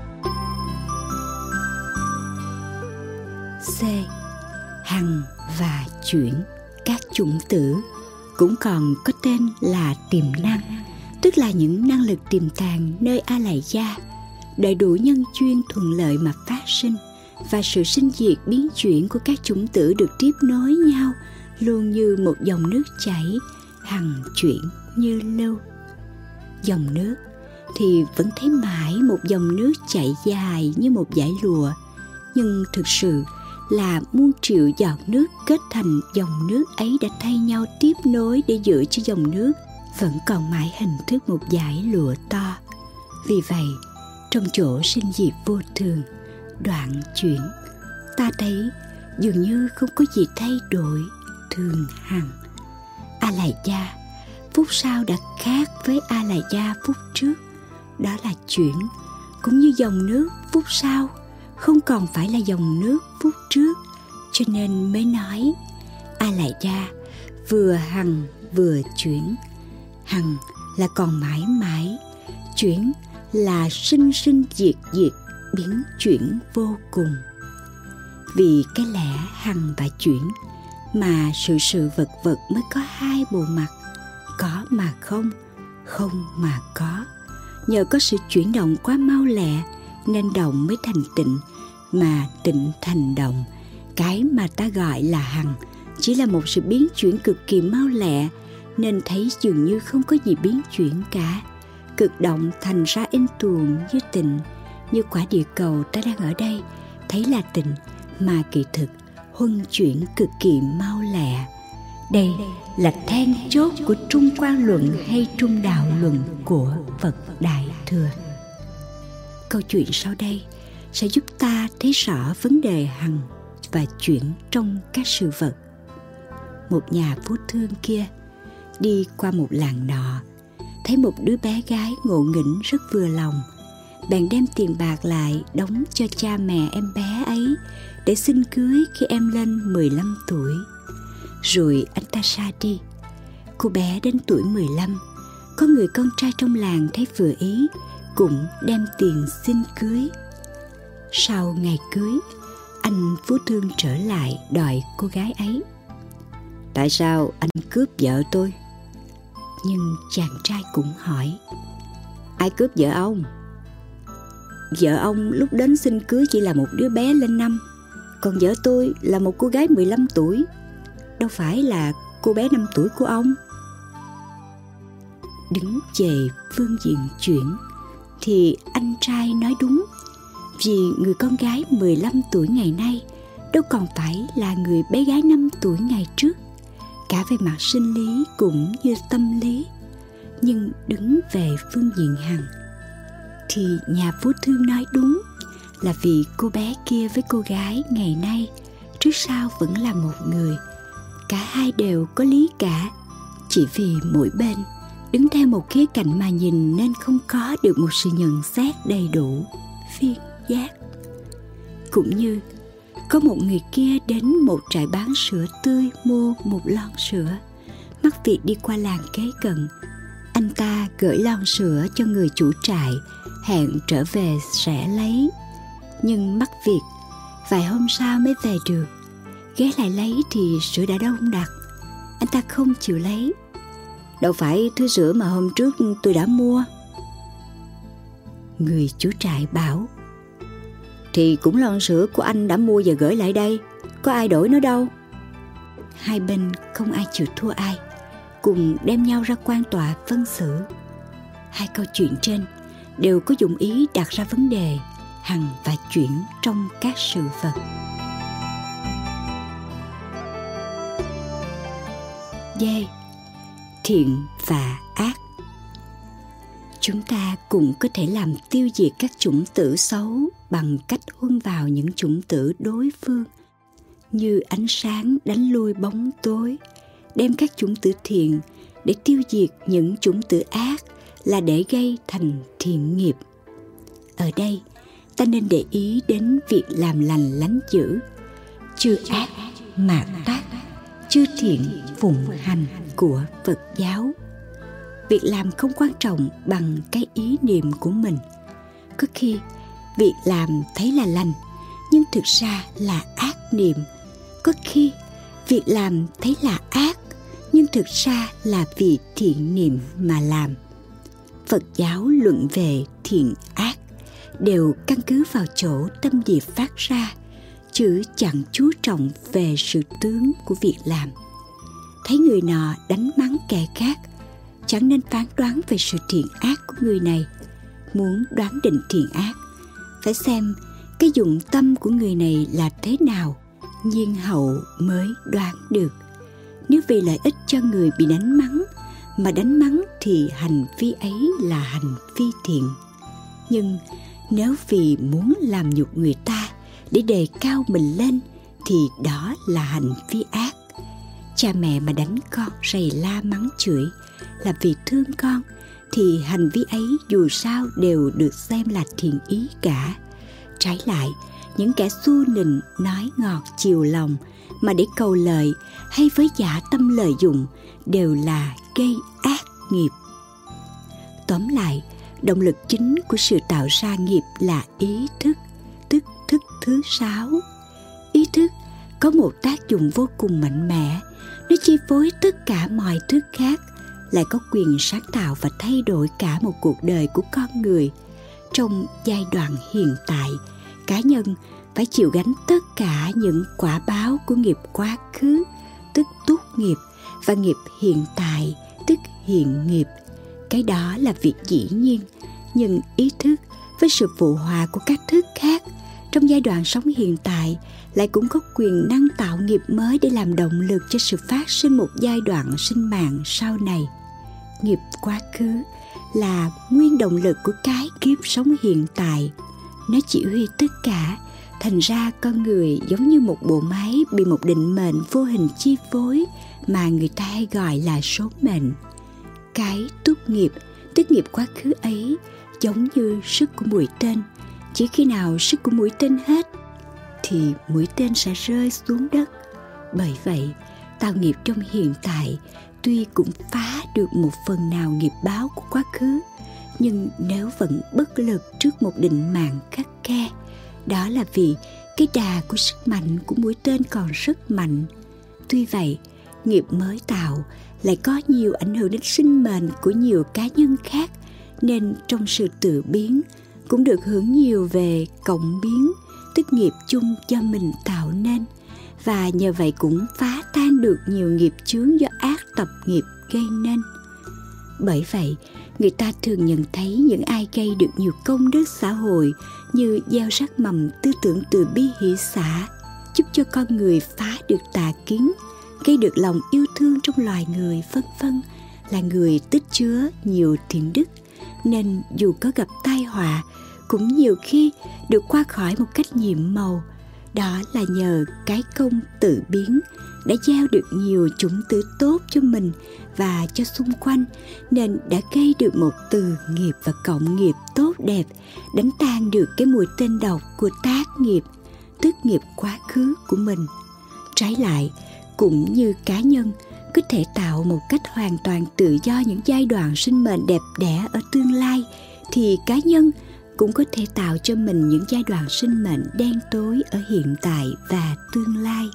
C. Hằng và chuyển. Các chủng tử cũng còn có tên là tiềm năng, tức là những năng lực tiềm tàng nơi A Lại Gia, đầy đủ nhân duyên thuận lợi mà phát sinh, và sự sinh diệt biến chuyển của các chủng tử được tiếp nối nhau luôn như một dòng nước chảy, hằng chuyển như lưu. Dòng nước thì vẫn thấy mãi một dòng nước chảy dài như một dải lụa, nhưng thực sự là muôn triệu giọt nước kết thành dòng nước ấy đã thay nhau tiếp nối để giữ cho dòng nước vẫn còn mãi hình thức một dải lụa to. Vì vậy, trong chỗ sinh diệt vô thường, đoạn chuyển, ta thấy dường như không có gì thay đổi, thường hằng. A Lại Gia phút sau đã khác với A Lại Gia phút trước, đó là chuyển, cũng như dòng nước phút sau không còn phải là dòng nước phút trước, cho nên mới nói A Lại Gia vừa hằng vừa chuyển. Hằng là còn mãi mãi, chuyển là sinh sinh diệt diệt, biến chuyển vô cùng. Vì cái lẽ hằng và chuyển mà sự vật vật mới có hai bộ mặt, có mà không, không mà có. Nhờ có sự chuyển động quá mau lẹ nên động mới thành tịnh, mà tịnh thành động. Cái mà ta gọi là hằng chỉ là một sự biến chuyển cực kỳ mau lẹ, nên thấy dường như không có gì biến chuyển cả. Cực động thành ra êm tuồng như tịnh, như quả địa cầu ta đang ở đây thấy là tịnh, mà kỳ thực huân chuyển cực kỳ mau lẹ. Đây là then chốt của Trung Quan Luận hay Trung Đạo Luận của Phật Đại Thừa. Câu chuyện sau đây sẽ giúp ta thấy rõ vấn đề hằng và chuyển trong các sự vật. Một nhà phú thương kia đi qua một làng nọ, thấy một đứa bé gái ngộ nghĩnh rất vừa lòng, bèn đem tiền bạc lại đóng cho cha mẹ em bé ấy để xin cưới khi em lên 15 tuổi. Rồi anh ta ra đi. Cô bé đến tuổi 15, có người con trai trong làng thấy vừa ý, cũng đem tiền xin cưới. Sau ngày cưới, anh phú thương trở lại đòi cô gái ấy. Tại sao anh cướp vợ tôi? Nhưng chàng trai cũng hỏi, ai cướp vợ ông? Vợ ông lúc đến xin cưới chỉ là một đứa bé lên năm, còn vợ tôi là một cô gái 15 tuổi, đâu phải là cô bé 5 tuổi của ông. Đứng về phương diện chuyển thì anh trai nói đúng, vì người con gái 15 tuổi ngày nay đâu còn phải là người bé gái 5 tuổi ngày trước, cả về mặt sinh lý cũng như tâm lý. Nhưng đứng về phương diện hằng thì nhà phú thương nói đúng, là vì cô bé kia với cô gái ngày nay trước sau vẫn là một người, cả hai đều có lý cả, chỉ vì mỗi bên đứng theo một khía cạnh mà nhìn nên không có được một sự nhận xét đầy đủ, viên giác. Cũng như có một người kia đến một trại bán sữa tươi mua một lon sữa, mắc việc đi qua làng kế cận. Anh ta gửi lon sữa cho người chủ trại, hẹn trở về sẽ lấy. Nhưng mắc việc, vài hôm sau mới về được. Ghé lại lấy thì sữa đã đông đặc. Anh ta không chịu lấy. Đâu phải thứ sữa mà hôm trước tôi đã mua. Người chủ trại bảo, thì cũng lon sữa của anh đã mua và gửi lại đây, có ai đổi nó đâu. Hai bên không ai chịu thua ai, cùng đem nhau ra quan tòa phân xử. Hai câu chuyện trên đều có dụng ý đặt ra vấn đề hằng và chuyển trong các sự vật. D. Thiện và ác. Chúng ta cũng có thể làm tiêu diệt các chủng tử xấu bằng cách huân vào những chủng tử đối phương, như ánh sáng đánh lui bóng tối. Đem các chủng tử thiện để tiêu diệt những chủng tử ác là để gây thành thiện nghiệp. Ở đây, ta nên để ý đến việc làm lành lánh dữ, chưa ác mạt tác, chưa thiện phụng hành của Phật giáo. Việc làm không quan trọng bằng cái ý niệm của mình. Có khi việc làm thấy là lành, nhưng thực ra là ác niệm. Có khi việc làm thấy là ác, nhưng thực ra là vì thiện niệm mà làm. Phật giáo luận về thiện ác đều căn cứ vào chỗ tâm địa phát ra, chứ chẳng chú trọng về sự tướng của việc làm. Thấy người nọ đánh mắng kẻ khác, chẳng nên phán đoán về sự thiện ác của người này. Muốn đoán định thiện ác, phải xem cái dụng tâm của người này là thế nào, nhiên hậu mới đoán được. Nếu vì lợi ích cho người bị đánh mắng mà đánh mắng thì hành vi ấy là hành vi thiện. Nhưng nếu vì muốn làm nhục người ta để đề cao mình lên thì đó là hành vi ác. Cha mẹ mà đánh con rầy la mắng chửi là vì thương con thì hành vi ấy dù sao đều được xem là thiện ý cả. Trái lại, những kẻ xu nịnh nói ngọt chiều lòng mà để cầu lợi hay với giả tâm lợi dụng đều là gây ác nghiệp. Tóm lại, động lực chính của sự tạo ra nghiệp là ý thức, tức thức thứ 6. Ý thức có một tác dụng vô cùng mạnh mẽ, nó chi phối tất cả mọi thứ khác, lại có quyền sáng tạo và thay đổi cả một cuộc đời của con người. Trong giai đoạn hiện tại, cá nhân phải chịu gánh tất cả những quả báo của nghiệp quá khứ, tức túc nghiệp, và nghiệp hiện tại, tức hiện nghiệp. Cái đó là việc dĩ nhiên, nhưng ý thức với sự phụ họa của các thức khác trong giai đoạn sống hiện tại lại cũng có quyền năng tạo nghiệp mới để làm động lực cho sự phát sinh một giai đoạn sinh mạng sau này. Nghiệp quá khứ là nguyên động lực của cái kiếp sống hiện tại. Nó chỉ huy tất cả, thành ra con người giống như một bộ máy bị một định mệnh vô hình chi phối mà người ta hay gọi là số mệnh. Cái túc nghiệp, tức nghiệp quá khứ ấy, giống như sức của mũi tên. Chỉ khi nào sức của mũi tên hết thì mũi tên sẽ rơi xuống đất. Bởi vậy, tạo nghiệp trong hiện tại tuy cũng phá được một phần nào nghiệp báo của quá khứ, nhưng nếu vẫn bất lực trước một định mạng khắt khe, đó là vì cái đà của sức mạnh của mũi tên còn rất mạnh. Tuy vậy, nghiệp mới tạo lại có nhiều ảnh hưởng đến sinh mệnh của nhiều cá nhân khác, nên trong sự tự biến cũng được hưởng nhiều về cộng biến, tức nghiệp chung do mình tạo nên, và nhờ vậy cũng phá tan được nhiều nghiệp chướng do ác tập nghiệp gây nên. Bởi vậy, người ta thường nhận thấy những ai gây được nhiều công đức xã hội như gieo rắc mầm tư tưởng từ bi hỷ xả, giúp cho con người phá được tà kiến, gây được lòng yêu thương trong loài người, vân vân, là người tích chứa nhiều thiện đức, nên dù có gặp tai họa cũng nhiều khi được qua khỏi một cách nhiệm màu. Đó là nhờ cái công tự biến đã gieo được nhiều chủng tử tốt cho mình và cho xung quanh, nên đã gây được một từ nghiệp và cộng nghiệp tốt đẹp, đánh tan được cái mùi tên độc của tác nghiệp, tức nghiệp quá khứ của mình. Trái lại, cũng như cá nhân có thể tạo một cách hoàn toàn tự do những giai đoạn sinh mệnh đẹp đẽ ở tương lai, thì cá nhân cũng có thể tạo cho mình những giai đoạn sinh mệnh đen tối ở hiện tại và tương lai.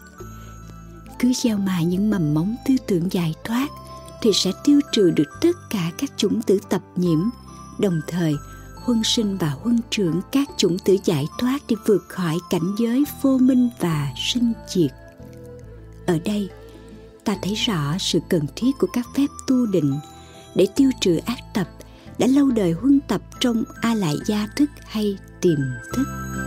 Cứ gieo mãi những mầm mống tư tưởng giải thoát thì sẽ tiêu trừ được tất cả các chủng tử tập nhiễm, đồng thời huân sinh và huân trưởng các chủng tử giải thoát để vượt khỏi cảnh giới vô minh và sinh diệt. Ở đây, ta thấy rõ sự cần thiết của các phép tu định để tiêu trừ ác tập đã lâu đời huân tập trong A Lại Gia thức hay tiềm thức.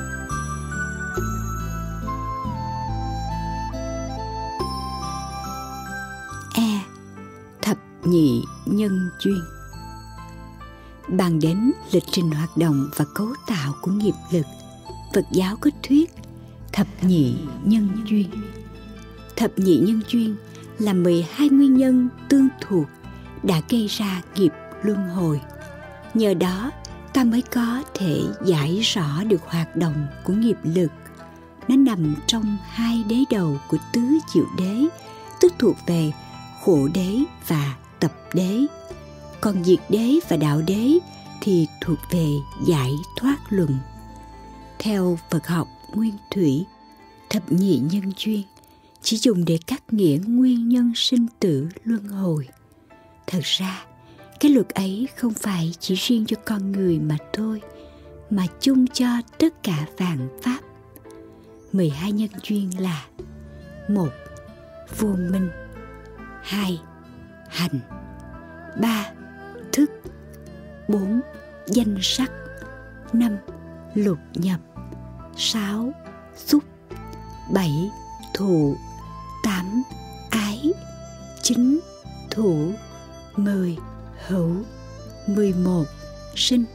Thập nhị nhân duyên. Bàn đến lịch trình hoạt động và cấu tạo của nghiệp lực, Phật giáo có thuyết thập nhị nhân duyên. Thập nhị nhân duyên là 12 nguyên nhân tương thuộc đã gây ra nghiệp luân hồi. Nhờ đó, ta mới có thể giải rõ được hoạt động của nghiệp lực. Nó nằm trong hai đế đầu của tứ diệu đế, tức thuộc về khổ đế và tập đế. Còn diệt đế và đạo đế thì thuộc về giải thoát luận. Theo Phật học nguyên thủy, thập nhị nhân duyên chỉ dùng để cắt nghĩa nguyên nhân sinh tử luân hồi. Thật ra, cái luật ấy không phải chỉ riêng cho con người mà thôi, mà chung cho tất cả vạn pháp. 12 nhân duyên là: 1. Vô minh. 2. Hành. 3. Thức. 4. Danh sắc. 5. Lục nhập. 6. Xúc. 7. thụ, 8 ái, 9 thủ, 10 hữu, 11 sinh,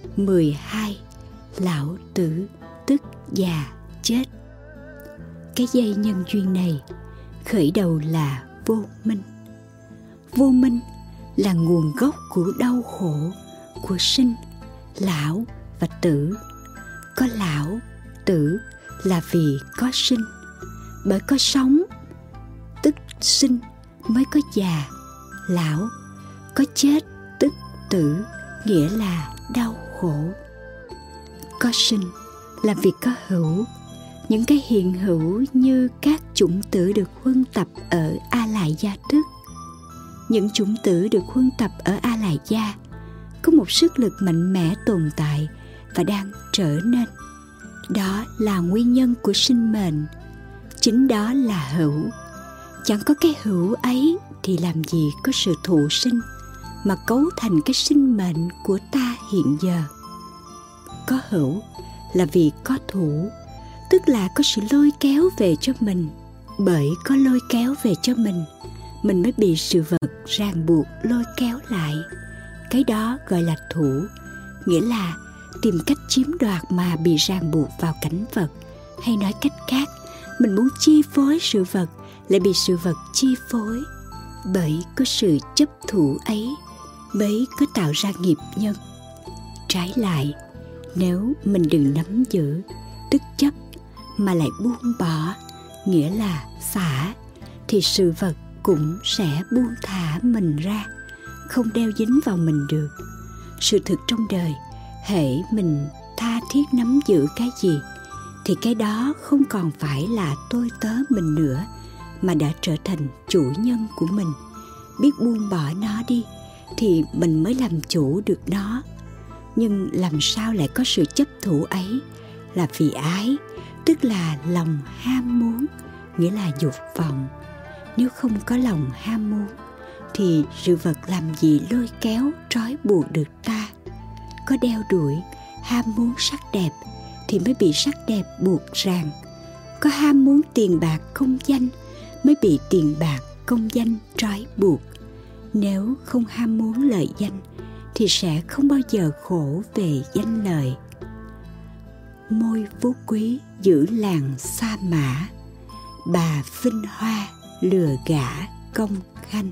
12 lão tử, tức già chết. Cái dây nhân duyên này khởi đầu là vô minh. Vô minh là nguồn gốc của đau khổ, của sinh, lão và tử. Có lão, tử là vì có sinh. Bởi có sống, tức sinh, mới có già, lão. Có chết, tức tử, nghĩa là đau khổ. Có sinh là vì có hữu. Những cái hiện hữu như các chủng tử được huân tập ở A Lại Gia thức. Những chủng tử được huân tập ở A Lại Gia có một sức lực mạnh mẽ tồn tại và đang trở nên. Đó là nguyên nhân của sinh mệnh. Chính đó là hữu. Chẳng có cái hữu ấy thì làm gì có sự thụ sinh mà cấu thành cái sinh mệnh của ta hiện giờ. Có hữu là vì có thủ, tức là có sự lôi kéo về cho mình. Bởi có lôi kéo về cho mình mới bị sự vật ràng buộc lôi kéo lại. Cái đó gọi là thủ, nghĩa là tìm cách chiếm đoạt mà bị ràng buộc vào cảnh vật. Hay nói cách khác, mình muốn chi phối sự vật lại bị sự vật chi phối. Bởi có sự chấp thủ ấy mới có tạo ra nghiệp nhân. Trái lại, nếu mình đừng nắm giữ, tức chấp, mà lại buông bỏ, nghĩa là xả, thì sự vật cũng sẽ buông thả mình ra, không đeo dính vào mình được. Sự thực trong đời, hễ mình tha thiết nắm giữ cái gì, thì cái đó không còn phải là tôi tớ mình nữa, mà đã trở thành chủ nhân của mình. Biết buông bỏ nó đi, thì mình mới làm chủ được nó. Nhưng làm sao lại có sự chấp thủ ấy? Là vì ái, tức là lòng ham muốn, nghĩa là dục vọng. Nếu không có lòng ham muốn, thì sự vật làm gì lôi kéo, trói buộc được ta? Có đeo đuổi, ham muốn sắc đẹp, thì mới bị sắc đẹp buộc ràng. Có ham muốn tiền bạc công danh, mới bị tiền bạc công danh trói buộc. Nếu không ham muốn lợi danh, thì sẽ không bao giờ khổ về danh lợi. Môi phú quý giữ làng sa mã, bà vinh hoa lừa gả công khanh.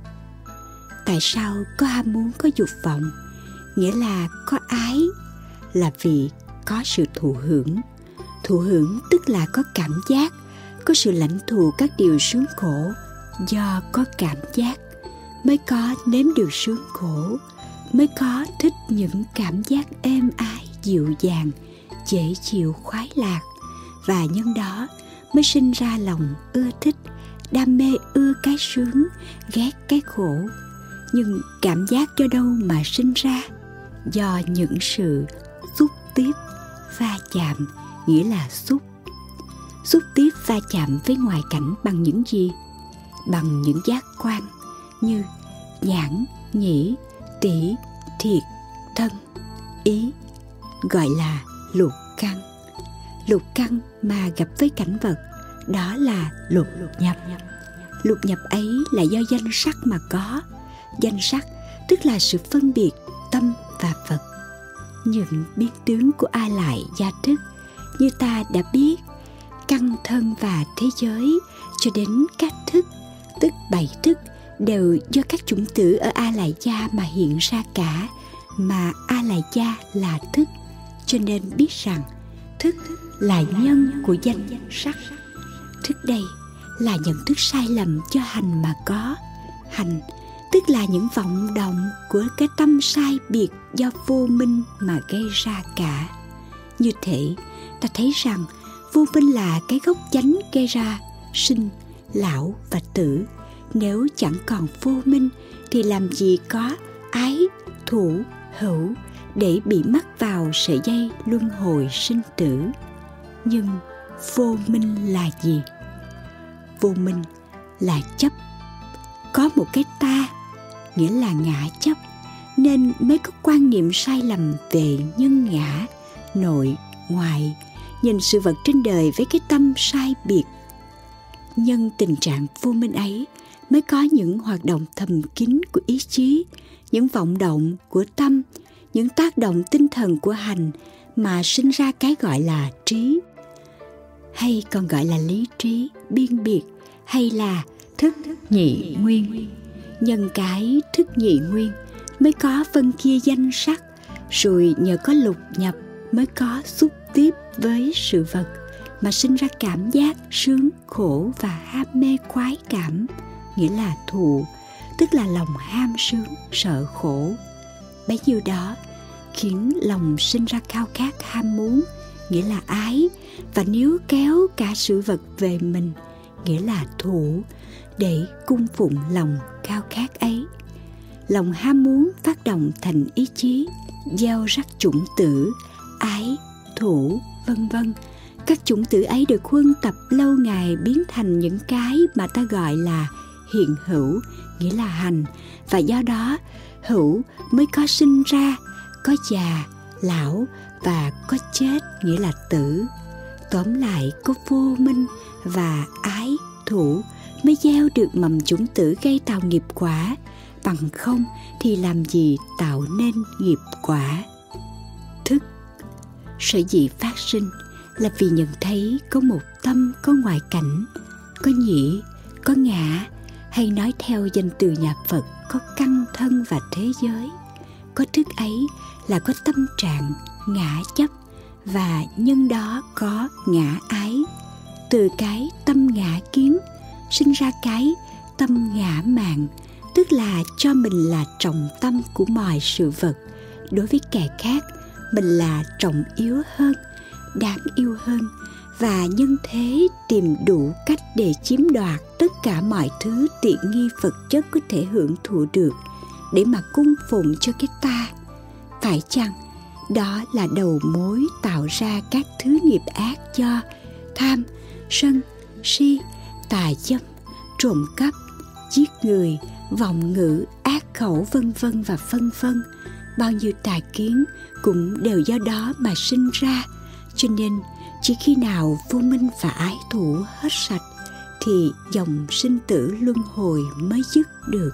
Tại sao có ham muốn, có dục vọng, nghĩa là có ái? Là vì có sự thụ hưởng. Thụ hưởng tức là có cảm giác, có sự lãnh thụ các điều sướng khổ. Do có cảm giác mới có nếm được sướng khổ, mới có thích những cảm giác êm ái, dịu dàng, dễ chịu, khoái lạc. Và nhân đó mới sinh ra lòng ưa thích, đam mê ưa cái sướng, ghét cái khổ. Nhưng cảm giác do đâu mà sinh ra? Do những sự xúc tiếp, va chạm, nghĩa là xúc. Xúc tiếp va chạm với ngoại cảnh bằng những gì? Bằng những giác quan như nhãn, nhĩ, tỷ, thiệt, thân, ý, gọi là lục căn. Lục căn mà gặp với cảnh vật, đó là lục nhập. Lục nhập ấy là do danh sắc mà có. Danh sắc tức là sự phân biệt tâm và vật. Những biến tướng của A Lại Gia thức như ta đã biết, căn thân và thế giới cho đến các thức, tức 7 thức, đều do các chủng tử ở A Lại Gia mà hiện ra cả. Mà A Lại Gia là thức, cho nên biết rằng thức là nhân của danh sắc. Thức đây là nhận thức sai lầm cho hành mà có. Hành tức là những vọng động của cái tâm sai biệt do vô minh mà gây ra cả. Như thế, ta thấy rằng vô minh là cái gốc chánh gây ra sinh, lão và tử. Nếu chẳng còn vô minh thì làm gì có ái, thủ, hữu để bị mắc vào sợi dây luân hồi sinh tử. Nhưng vô minh là gì? Vô minh là chấp. Có một cái ta, nghĩa là ngã chấp, nên mới có quan niệm sai lầm về nhân ngã, nội, ngoại, nhìn sự vật trên đời với cái tâm sai biệt. Nhân tình trạng vô minh ấy mới có những hoạt động thầm kín của ý chí, những vọng động của tâm, những tác động tinh thần của hành mà sinh ra cái gọi là trí, hay còn gọi là lý trí biên biệt, hay là thức nhị nguyên. Nhân cái thức nhị nguyên mới có phân chia danh sắc, rồi nhờ có lục nhập mới có xúc tiếp với sự vật mà sinh ra cảm giác sướng, khổ và ham mê khoái cảm, nghĩa là thụ, tức là lòng ham sướng, sợ khổ. Bấy nhiêu đó khiến lòng sinh ra khao khát ham muốn, nghĩa là ái, và níu kéo cả sự vật về mình, nghĩa là thụ, để cung phụng lòng khao khát ấy. Lòng ham muốn phát động thành ý chí, gieo rắc chủng tử, ái, thủ, vân vân. Các chủng tử ấy được huân tập lâu ngày biến thành những cái mà ta gọi là hiện hữu, nghĩa là hành, và do đó hữu mới có sinh ra, có già, lão và có chết, nghĩa là tử. Tóm lại, có vô minh và ái, thủ mới gieo được mầm chủng tử gây tạo nghiệp quả, bằng không thì làm gì tạo nên nghiệp quả. Thức sở dĩ phát sinh là vì nhận thấy có một tâm có ngoại cảnh, có nhĩ, có ngã, hay nói theo danh từ nhà Phật, có căn thân và thế giới. Có thức ấy là có tâm trạng ngã chấp, và nhân đó có ngã ái. Từ cái tâm ngã kiến sinh ra cái tâm ngã mạn, tức là cho mình là trọng tâm của mọi sự vật. Đối với kẻ khác, mình là trọng yếu hơn, đáng yêu hơn, và nhân thế tìm đủ cách để chiếm đoạt tất cả mọi thứ tiện nghi vật chất có thể hưởng thụ được, để mà cung phụng cho cái ta. Phải chăng đó là đầu mối tạo ra các thứ nghiệp ác do tham, sân, si, tà dâm, trộm cắp, giết người, vọng ngữ, ác khẩu, vân vân và vân vân? Bao nhiêu tà kiến cũng đều do đó mà sinh ra. Cho nên chỉ khi nào vô minh và ái thủ hết sạch thì dòng sinh tử luân hồi mới dứt được.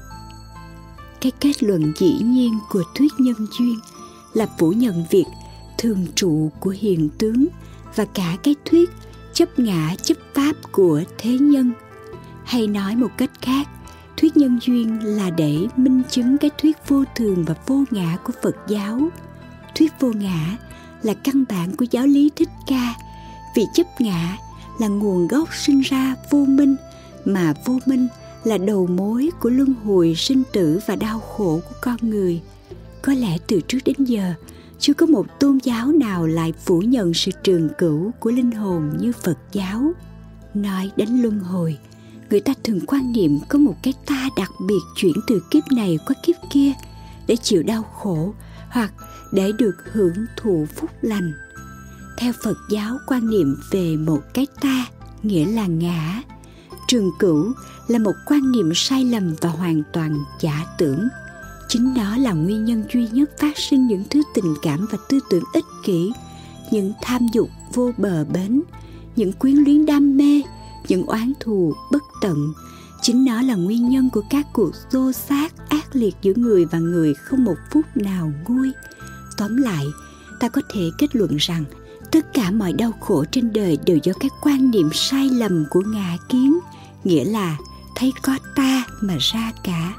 Cái kết luận dĩ nhiên của thuyết nhân duyên là phủ nhận việc thường trụ của hiện tướng và cả cái thuyết chấp ngã chấp pháp của thế nhân. Hay nói một cách khác, thuyết nhân duyên là để minh chứng cái thuyết vô thường và vô ngã của Phật giáo. Thuyết vô ngã là căn bản của giáo lý Thích Ca, vì chấp ngã là nguồn gốc sinh ra vô minh, mà vô minh là đầu mối của luân hồi sinh tử và đau khổ của con người. Có lẽ từ trước đến giờ chưa có một tôn giáo nào lại phủ nhận sự trường cửu của linh hồn như Phật giáo. Nói đến luân hồi, người ta thường quan niệm có một cái ta đặc biệt chuyển từ kiếp này qua kiếp kia để chịu đau khổ hoặc để được hưởng thụ phúc lành. Theo Phật giáo, quan niệm về một cái ta nghĩa là ngã. Trường cửu là một quan niệm sai lầm và hoàn toàn giả tưởng. Chính nó là nguyên nhân duy nhất phát sinh những thứ tình cảm và tư tưởng ích kỷ, những tham dục vô bờ bến, những quyến luyến đam mê, những oán thù bất tận. Chính nó là nguyên nhân của các cuộc xô xát ác liệt giữa người và người, không một phút nào nguôi. Tóm lại, ta có thể kết luận rằng tất cả mọi đau khổ trên đời đều do cái quan niệm sai lầm của ngã kiến, nghĩa là thấy có ta mà ra cả.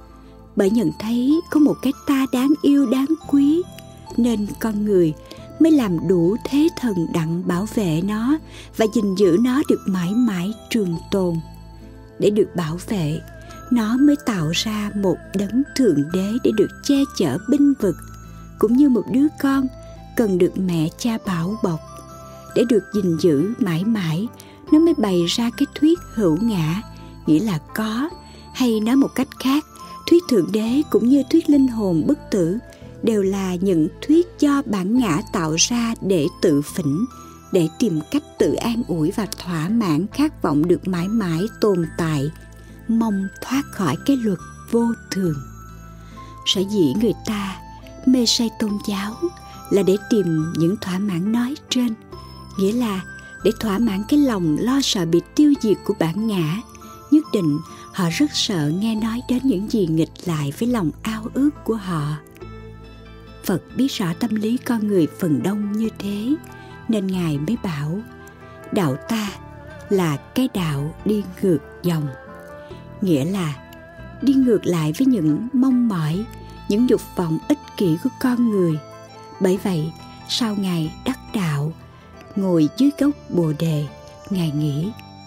Bởi nhận thấy có một cái ta đáng yêu đáng quý, nên con người mới làm đủ thế thần đặng bảo vệ nó và gìn giữ nó được mãi mãi trường tồn. Để được bảo vệ, nó mới tạo ra một đấng thượng đế để được che chở binh vực, cũng như một đứa con cần được mẹ cha bảo bọc. Để được gìn giữ mãi mãi, nó mới bày ra cái thuyết hữu ngã, nghĩa là có, hay nói một cách khác, thuyết thượng đế cũng như thuyết linh hồn bất tử đều là những thuyết do bản ngã tạo ra để tự phỉnh, để tìm cách tự an ủi và thỏa mãn khát vọng được mãi mãi tồn tại, mong thoát khỏi cái luật vô thường. Sở dĩ người ta mê say tôn giáo là để tìm những thỏa mãn nói trên, nghĩa là để thỏa mãn cái lòng lo sợ bị tiêu diệt của bản ngã. Nhất định họ rất sợ nghe nói đến những gì nghịch lại với lòng ao ước của họ. Phật biết rõ tâm lý con người phần đông như thế, nên Ngài mới bảo: đạo ta là cái đạo đi ngược dòng. Nghĩa là đi ngược lại với những mong mỏi, những dục vọng ích kỷ của con người. Bởi vậy, sau Ngài đắc đạo, ngồi dưới gốc Bồ Đề, Ngài nghĩ: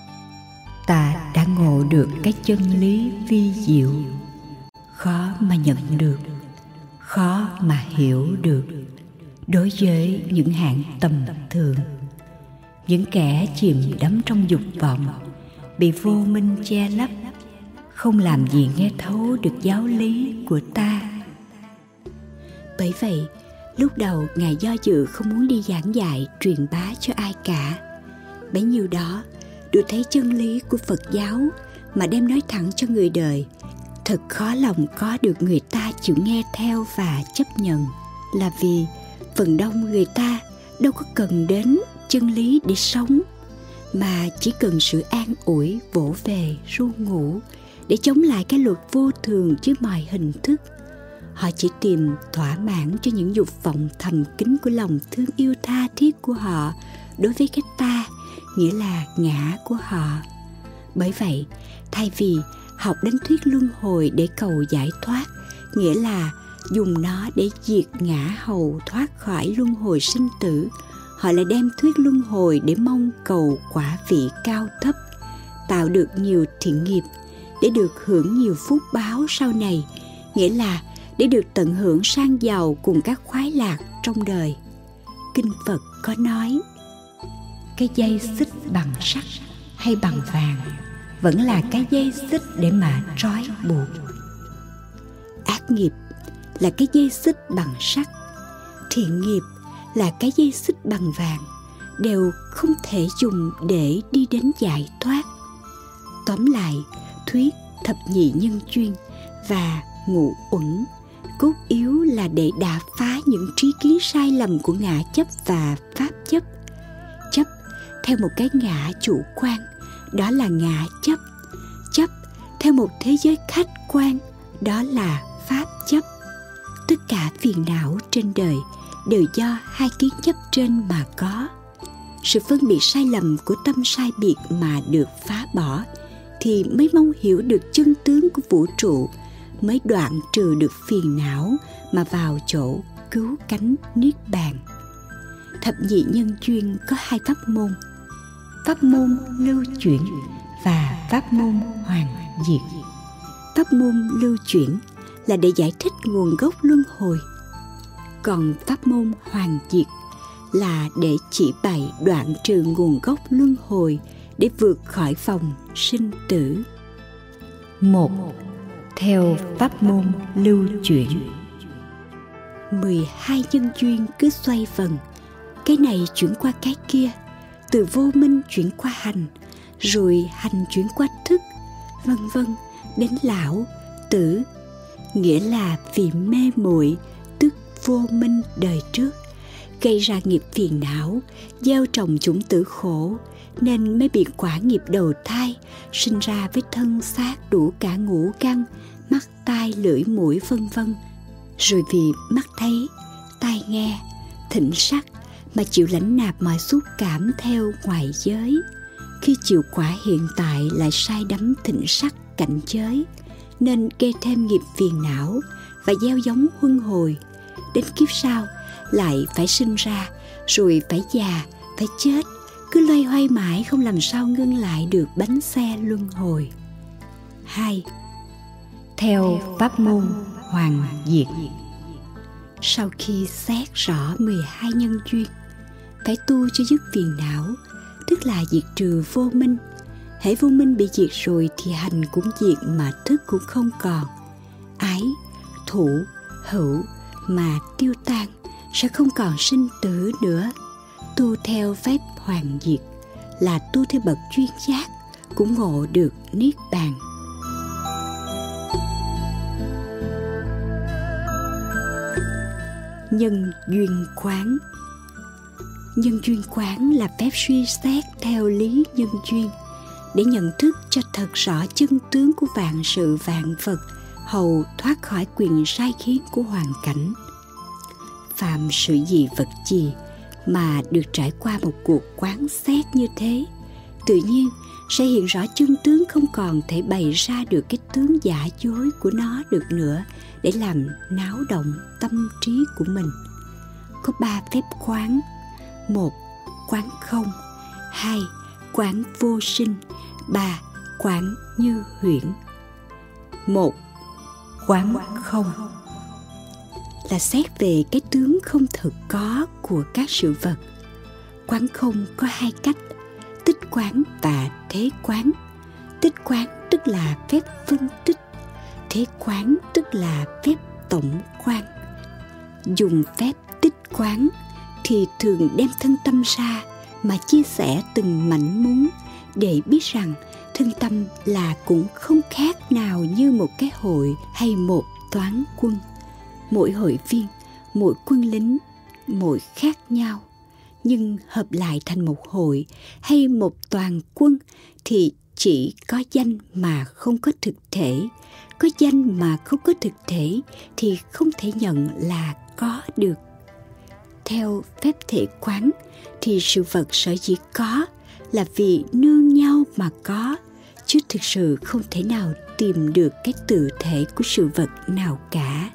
ta đã ngộ được cái chân lý vi diệu, khó mà nhận được, khó mà hiểu được đối với những hạng tầm thường. Những kẻ chìm đắm trong dục vọng, bị vô minh che lấp, không làm gì nghe thấu được giáo lý của ta. Bởi vậy, lúc đầu Ngài do dự không muốn đi giảng dạy, truyền bá cho ai cả. Bấy nhiêu đó, được thấy chân lý của Phật giáo mà đem nói thẳng cho người đời, thật khó lòng có được người ta chịu nghe theo và chấp nhận. Là vì phần đông người ta đâu có cần đến chân lý để sống, mà chỉ cần sự an ủi, vỗ về, ru ngủ để chống lại cái luật vô thường dưới mọi hình thức. Họ chỉ tìm thỏa mãn cho những dục vọng thầm kín của lòng thương yêu tha thiết của họ đối với cái ta, nghĩa là ngã của họ. Bởi vậy, thay vì học đến thuyết luân hồi để cầu giải thoát, nghĩa là dùng nó để diệt ngã hầu thoát khỏi luân hồi sinh tử, họ lại đem thuyết luân hồi để mong cầu quả vị cao thấp, tạo được nhiều thiện nghiệp để được hưởng nhiều phúc báo sau này, nghĩa là để được tận hưởng sang giàu cùng các khoái lạc trong đời. Kinh Phật có nói: cái dây xích bằng sắt hay bằng vàng vẫn là cái dây xích để mà trói buộc. Ác nghiệp là cái dây xích bằng sắt, thiện nghiệp là cái dây xích bằng vàng, đều không thể dùng để đi đến giải thoát. Tóm lại, thuyết thập nhị nhân duyên và ngũ uẩn cốt yếu là để đả phá những trí kiến sai lầm của ngã chấp và pháp chấp. Chấp theo một cái ngã chủ quan, đó là ngã chấp. Chấp theo một thế giới khách quan, đó là pháp chấp. Tất cả phiền não trên đời đều do hai kiến chấp trên mà có. Sự phân biệt sai lầm của tâm sai biệt mà được phá bỏ, thì mới mong hiểu được chân tướng của vũ trụ, mới đoạn trừ được phiền não mà vào chỗ cứu cánh niết bàn. Thập nhị nhân duyên có hai pháp môn: pháp môn lưu chuyển và pháp môn hoàn diệt. Pháp môn lưu chuyển là để giải thích nguồn gốc luân hồi, còn pháp môn hoàn diệt là để chỉ bày đoạn trừ nguồn gốc luân hồi để vượt khỏi vòng sinh tử. 1. Theo pháp môn lưu chuyển, 12 nhân duyên cứ xoay vần, cái này chuyển qua cái kia, từ vô minh chuyển qua hành, rồi hành chuyển qua thức, vân vân, đến lão, tử. Nghĩa là vì mê muội, tức vô minh đời trước, gây ra nghiệp phiền não, gieo trồng chủng tử khổ, nên mới bị quả nghiệp đầu thai, sinh ra với thân xác đủ cả ngũ căn, mắt tai lưỡi mũi vân vân. Rồi vì mắt thấy, tai nghe, thịnh sắc mà chịu lãnh nạp mọi xúc cảm theo ngoại giới. Khi chịu quả hiện tại lại say đắm thịnh sắc cảnh giới, nên gây thêm nghiệp phiền não và gieo giống huân hồi. Đến kiếp sau lại phải sinh ra, rồi phải già, phải chết, cứ loay hoay mãi không làm sao ngưng lại được bánh xe luân hồi. 2. Theo pháp môn hoàn diệt, sau khi xét rõ 12 nhân duyên, phải tu cho dứt phiền não, tức là diệt trừ vô minh. Hễ vô minh bị diệt rồi thì hành cũng diệt mà thức cũng không còn. Ái, thủ, hữu mà tiêu tan, sẽ không còn sinh tử nữa. Tu theo phép hoàn diệt là tu theo bậc chuyên giác, cũng ngộ được niết bàn. Nhân duyên quán. Nhân duyên quán là phép suy xét theo lý nhân duyên để nhận thức cho thật rõ chân tướng của vạn sự vạn vật, hầu thoát khỏi quyền sai khiến của hoàn cảnh. Phạm sự gì vật gì mà được trải qua một cuộc quán xét như thế, tự nhiên sẽ hiện rõ chân tướng, không còn thể bày ra được cái tướng giả dối của nó được nữa để làm náo động tâm trí của mình. Có 3 phép quán: 1. Quán không. 2. Quán vô sinh. 3. Quán như huyễn. 1. Quán không là xét về cái tướng không thực có của các sự vật. Quán không có 2 cách: tích quán và thế quán. Tích quán tức là phép phân tích, thế quán tức là phép tổng quan. Dùng phép tích quán thì thường đem thân tâm ra mà chia sẻ từng mảnh muốn, để biết rằng thân tâm là cũng không khác nào như một cái hội hay một toán quân. Mỗi hội viên, mỗi quân lính, mỗi khác nhau, nhưng hợp lại thành một hội hay một toàn quân thì chỉ có danh mà không có thực thể. Có danh mà không có thực thể thì không thể nhận là có được. Theo phép thể quán thì sự vật sở dĩ có là vì nương nhau mà có, chứ thực sự không thể nào tìm được cái tự thể của sự vật nào cả.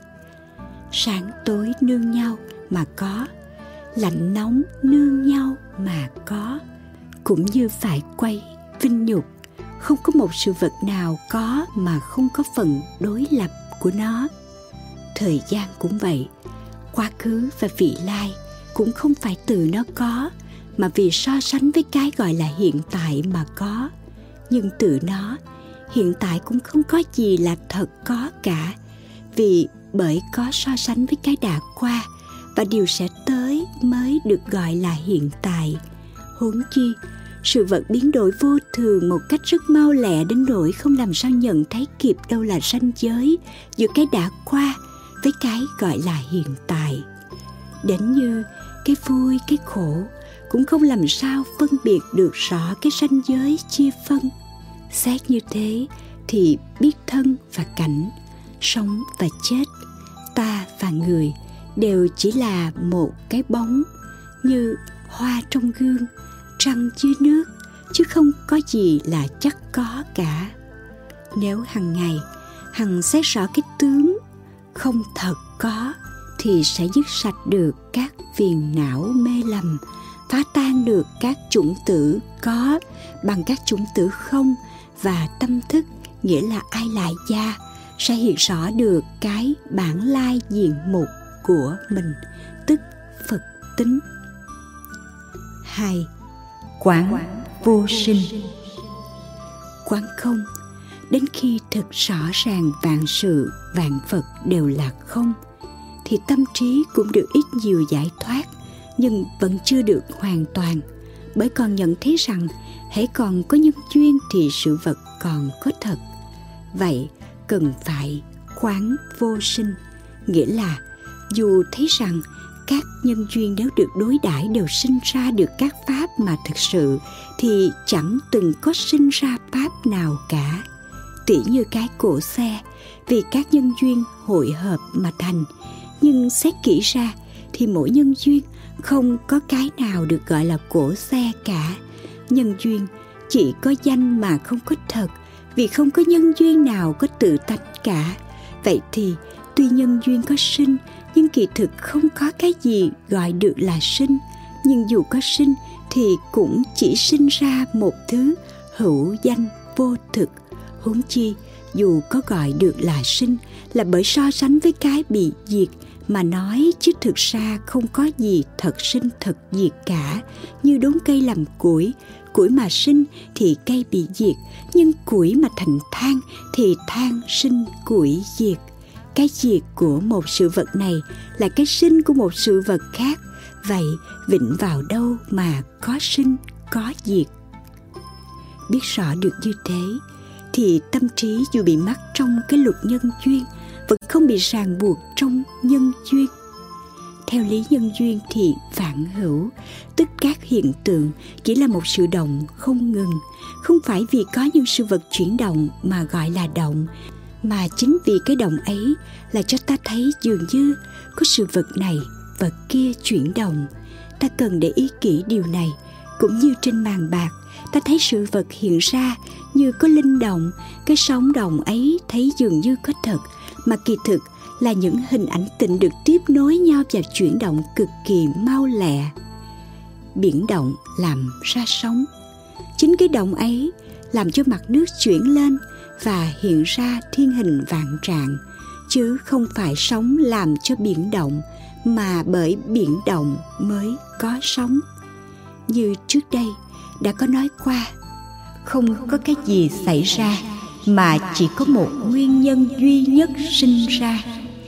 Sáng tối nương nhau mà có, lạnh nóng nương nhau mà có. Cũng như phải quay, vinh nhục, không có một sự vật nào có mà không có phần đối lập của nó. Thời gian cũng vậy, quá khứ và vị lai cũng không phải từ nó có, mà vì so sánh với cái gọi là hiện tại mà có. Nhưng từ nó, hiện tại cũng không có gì là thật có cả, vì bởi có so sánh với cái đã qua, và điều sẽ tới mới được gọi là hiện tại. Huống chi, sự vật biến đổi vô thường một cách rất mau lẹ đến nỗi không làm sao nhận thấy kịp đâu là ranh giới giữa cái đã qua với cái gọi là hiện tại. Đến như cái vui, cái khổ cũng không làm sao phân biệt được rõ cái ranh giới chia phân. Xét như thế thì biết thân và cảnh, sống và chết, ta và người đều chỉ là một cái bóng, như hoa trong gương, trăng dưới nước, chứ không có gì là chắc có cả. Nếu hằng ngày hằng xét rõ cái tướng không thật có thì sẽ dứt sạch được các phiền não mê lầm, phá tan được các chủng tử có bằng các chủng tử không, và tâm thức, nghĩa là ai lại gia, sẽ hiện rõ được cái bản lai diện mục của mình, tức Phật tính. 2. Quán vô sinh. Quán không, đến khi thực rõ ràng vạn sự vạn vật đều là không, thì tâm trí cũng được ít nhiều giải thoát, nhưng vẫn chưa được hoàn toàn, bởi còn nhận thấy rằng hễ còn có nhân duyên thì sự vật còn có thật. Vậy cần phải quán vô sinh, nghĩa là dù thấy rằng các nhân duyên nếu được đối đãi đều sinh ra được các pháp mà thực sự thì chẳng từng có sinh ra pháp nào cả. Tỉ như cái cỗ xe, vì các nhân duyên hội hợp mà thành, nhưng xét kỹ ra thì mỗi nhân duyên không có cái nào được gọi là cỗ xe cả. Nhân duyên chỉ có danh mà không có thật, vì không có nhân duyên nào có tự tánh cả. Vậy thì tuy nhân duyên có sinh, nhưng kỳ thực không có cái gì gọi được là sinh. Nhưng dù có sinh thì cũng chỉ sinh ra một thứ hữu danh vô thực. Huống chi dù có gọi được là sinh là bởi so sánh với cái bị diệt mà nói, chứ thực ra không có gì thật sinh thật diệt cả. Như đốn cây làm củi, củi mà sinh thì cây bị diệt, nhưng củi mà thành than thì than sinh củi diệt. Cái diệt của một sự vật này là cái sinh của một sự vật khác. Vậy vịnh vào đâu mà có sinh có diệt? Biết rõ được như thế thì tâm trí dù bị mắc trong cái luật nhân duyên vẫn không bị ràng buộc trong nhân duyên. Theo lý nhân duyên thì vạn hữu, tức các hiện tượng chỉ là một sự động không ngừng. Không phải vì có những sự vật chuyển động mà gọi là động, mà chính vì cái động ấy là cho ta thấy dường như có sự vật này, vật kia chuyển động. Ta cần để ý kỹ điều này. Cũng như trên màn bạc, ta thấy sự vật hiện ra như có linh động. Cái sóng động ấy thấy dường như có thật, mà kỳ thực là những hình ảnh tịnh được tiếp nối nhau và chuyển động cực kỳ mau lẹ. Biển động làm ra sóng. Chính cái động ấy làm cho mặt nước chuyển lên và hiện ra thiên hình vạn trạng, chứ không phải sóng làm cho biển động, mà bởi biển động mới có sóng. Như trước đây đã có nói qua, không có cái gì xảy ra mà chỉ có một nguyên nhân duy nhất sinh ra.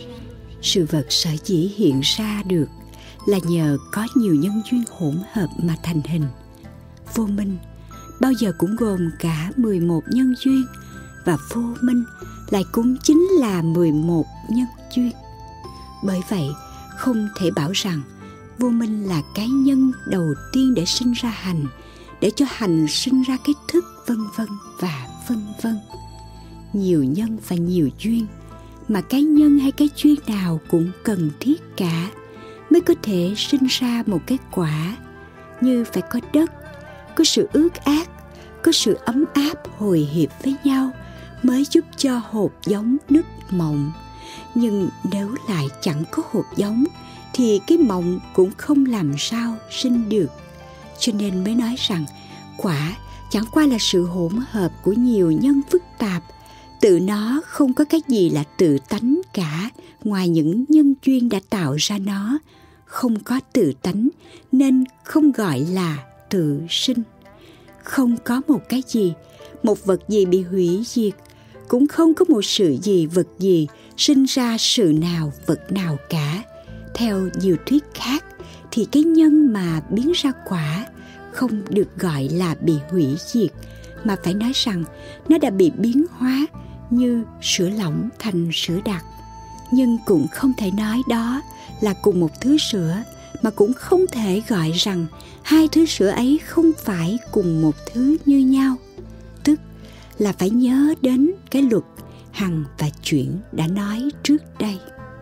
Sự vật sở dĩ hiện ra được là nhờ có nhiều nhân duyên hỗn hợp mà thành hình. Vô minh bao giờ cũng gồm cả 11 nhân duyên, và vô minh lại cũng chính là 11 nhân duyên. Bởi vậy, không thể bảo rằng vô minh là cái nhân đầu tiên để sinh ra hành, để cho hành sinh ra cái thức, vân vân và vân vân. Nhiều nhân và nhiều duyên, mà cái nhân hay cái duyên nào cũng cần thiết cả, mới có thể sinh ra một cái quả. Như phải có đất, có sự ướt át, có sự ấm áp hồi hiệp với nhau, mới giúp cho hột giống nứt mộng. Nhưng nếu lại chẳng có hột giống, thì cái mộng cũng không làm sao sinh được. Cho nên mới nói rằng quả chẳng qua là sự hỗn hợp của nhiều nhân phức tạp. Tự nó không có cái gì là tự tánh cả, ngoài những nhân duyên đã tạo ra nó. Không có tự tánh nên không gọi là tự sinh. Không có một cái gì, một vật gì bị hủy diệt, cũng không có một sự gì, vật gì sinh ra sự nào, vật nào cả. Theo nhiều thuyết khác thì cái nhân mà biến ra quả không được gọi là bị hủy diệt, mà phải nói rằng nó đã bị biến hóa như sữa lỏng thành sữa đặc. Nhưng cũng không thể nói đó là cùng một thứ sữa, mà cũng không thể gọi rằng hai thứ sữa ấy không phải cùng một thứ như nhau. Tức là phải nhớ đến cái luật hằng và chuyển đã nói trước đây.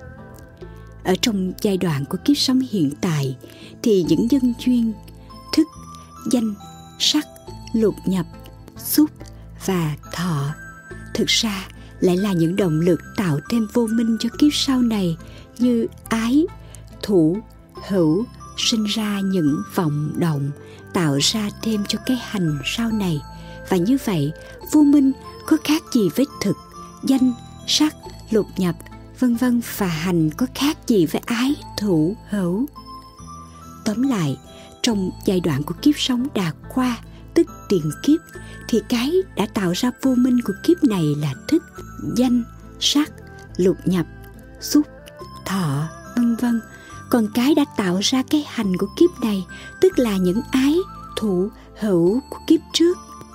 Ở trong giai đoạn của kiếp sống hiện tại thì những nhân duyên thức, danh, sắc, lục nhập, xúc và thọ thực ra lại là những động lực tạo thêm vô minh cho kiếp sau này, như ái, thủ, hữu sinh ra những vọng động, tạo ra thêm cho cái hành sau này. Và như vậy, vô minh có khác gì với thực, danh, sắc, lục nhập, vân vân, và hành có khác gì với ái, thủ, hữu? Tóm lại, trong giai đoạn của kiếp sống đã qua, tức tiền kiếp, thì cái đã tạo ra vô minh của kiếp này là thức, danh, sắc, lục nhập, xúc, thọ, vân vân. Còn cái đã tạo ra cái hành của kiếp này, tức là những ái, thủ, hữu của kiếp trước.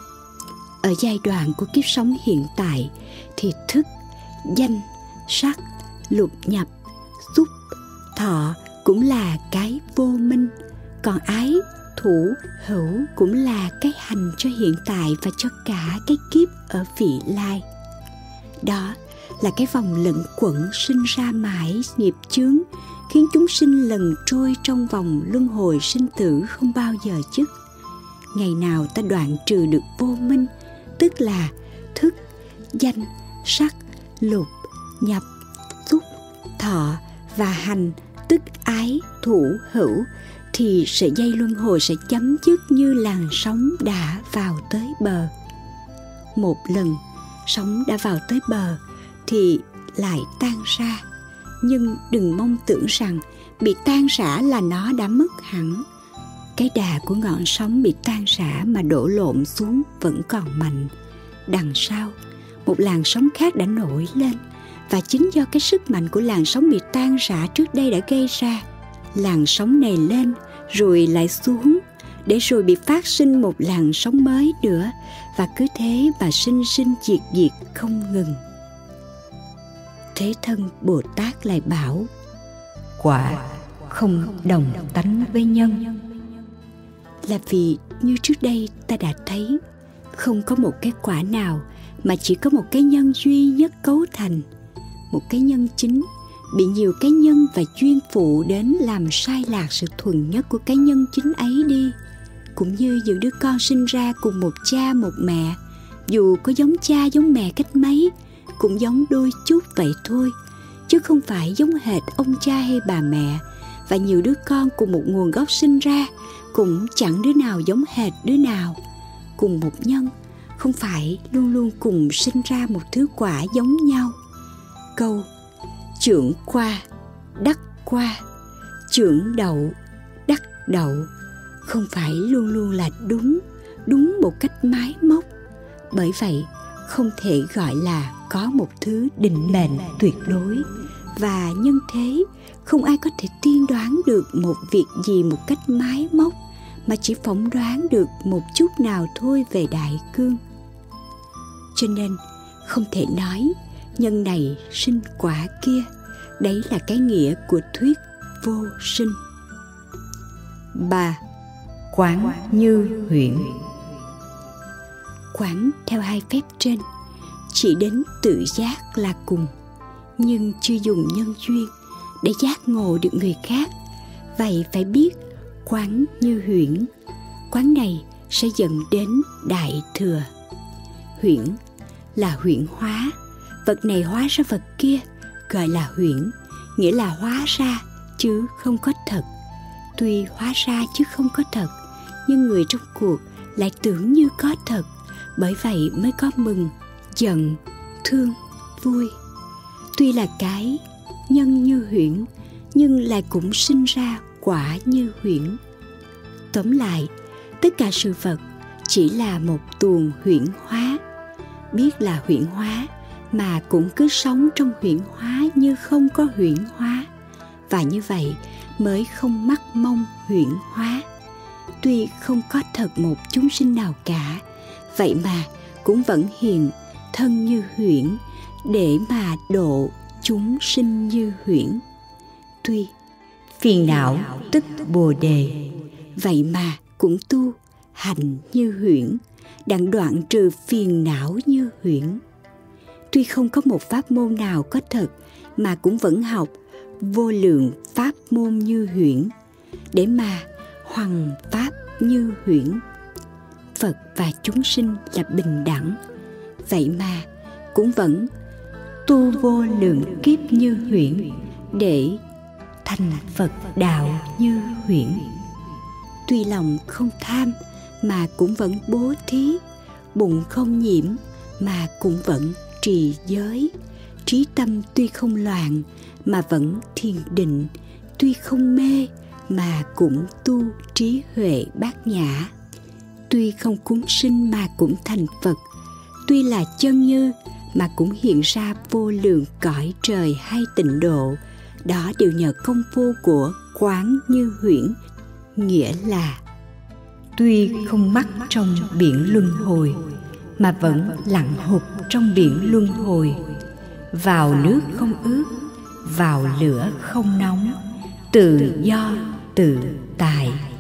Ở giai đoạn của kiếp sống hiện tại thì thức, danh, sắc, lục nhập, xúc, thọ cũng là cái vô minh. Còn ái, thủ, hữu cũng là cái hành cho hiện tại và cho cả cái kiếp ở vị lai. Đó là cái vòng lẩn quẩn sinh ra mãi nghiệp chướng, khiến chúng sinh lần trôi trong vòng luân hồi sinh tử không bao giờ dứt. Ngày nào ta đoạn trừ được vô minh, tức là thức, danh, sắc, lục, nhập, xúc, thọ và hành, tức ái, thủ, hữu, thì sợi dây luân hồi sẽ chấm dứt như làn sóng đã vào tới bờ. Một lần sóng đã vào tới bờ thì lại tan ra, nhưng đừng mong tưởng rằng bị tan rã là nó đã mất hẳn. Cái đà của ngọn sóng bị tan rã mà đổ lộn xuống vẫn còn mạnh. Đằng sau, một làn sóng khác đã nổi lên, và chính do cái sức mạnh của làn sóng bị tan rã trước đây đã gây ra, làn sóng này lên rồi lại xuống, để rồi bị phát sinh một làn sóng mới nữa, và cứ thế mà sinh sinh diệt diệt không ngừng. Thế Thân Bồ Tát lại bảo: quả không đồng tánh với nhân. Là vì như trước đây ta đã thấy, không có một cái quả nào mà chỉ có một cái nhân duy nhất cấu thành. Một cái nhân chính bị nhiều cái nhân và duyên phụ đến làm sai lạc sự thuần nhất của cái nhân chính ấy đi. Cũng như những đứa con sinh ra cùng một cha một mẹ, dù có giống cha giống mẹ cách mấy, cũng giống đôi chút vậy thôi, chứ không phải giống hệt ông cha hay bà mẹ. Và nhiều đứa con cùng một nguồn gốc sinh ra, cũng chẳng đứa nào giống hệt đứa nào. Cùng một nhân không phải luôn luôn cùng sinh ra một thứ quả giống nhau. Câu chưởng qua, đắc qua, chưởng đậu, đắc đậu không phải luôn luôn là đúng một cách máy móc. Bởi vậy không thể gọi là có một thứ định mệnh tuyệt đối. Và nhân thế, không ai có thể tiên đoán được một việc gì một cách máy móc, mà chỉ phỏng đoán được một chút nào thôi về đại cương. Cho nên không thể nói nhân này sinh quả kia. Đấy là cái nghĩa của thuyết vô sinh. 3. Quán như huyễn. Quán theo hai phép trên chỉ đến tự giác là cùng, nhưng chưa dùng nhân duyên để giác ngộ được người khác. Vậy phải biết quán như huyễn. Quán này sẽ dẫn đến đại thừa. Huyễn là huyễn hóa. Vật này hóa ra vật kia, gọi là huyễn, nghĩa là hóa ra chứ không có thật. Tuy hóa ra chứ không có thật, nhưng người trong cuộc lại tưởng như có thật. Bởi vậy mới có mừng, giận, thương, vui. Tuy là cái nhân như huyễn, nhưng lại cũng sinh ra quả như huyễn. Tóm lại, tất cả sự vật chỉ là một tuồng huyễn hóa. Biết là huyễn hóa mà cũng cứ sống trong huyễn hóa như không có huyễn hóa. Và như vậy mới không mắc mong huyễn hóa. Tuy không có thật một chúng sinh nào cả, vậy mà cũng vẫn hiện thân như huyễn để mà độ chúng sinh như huyễn. Tuy phiền não tức Bồ Đề, vậy mà cũng tu hành như huyễn, đặng đoạn trừ phiền não như huyễn. Tuy không có một pháp môn nào có thật, mà cũng vẫn học vô lượng pháp môn như huyễn, để mà hoằng pháp như huyễn. Phật và chúng sinh là bình đẳng, vậy mà cũng vẫn tu vô lượng kiếp như huyễn, để thành Phật đạo như huyễn. Tuy lòng không tham mà cũng vẫn bố thí, bụng không nhiễm mà cũng vẫn trì giới. Trí tâm tuy không loạn mà vẫn thiền định, tuy không mê mà cũng tu trí huệ bát nhã. Tuy không cúng sinh mà cũng thành Phật, tuy là chân như mà cũng hiện ra vô lượng cõi trời hay tịnh độ. Đó đều nhờ công phu của quán như huyễn, nghĩa là tuy không mắc trong biển luân hồi mà vẫn lặn hụt trong biển luân hồi. Vào nước không ướt, vào lửa không nóng, tự do tự tại.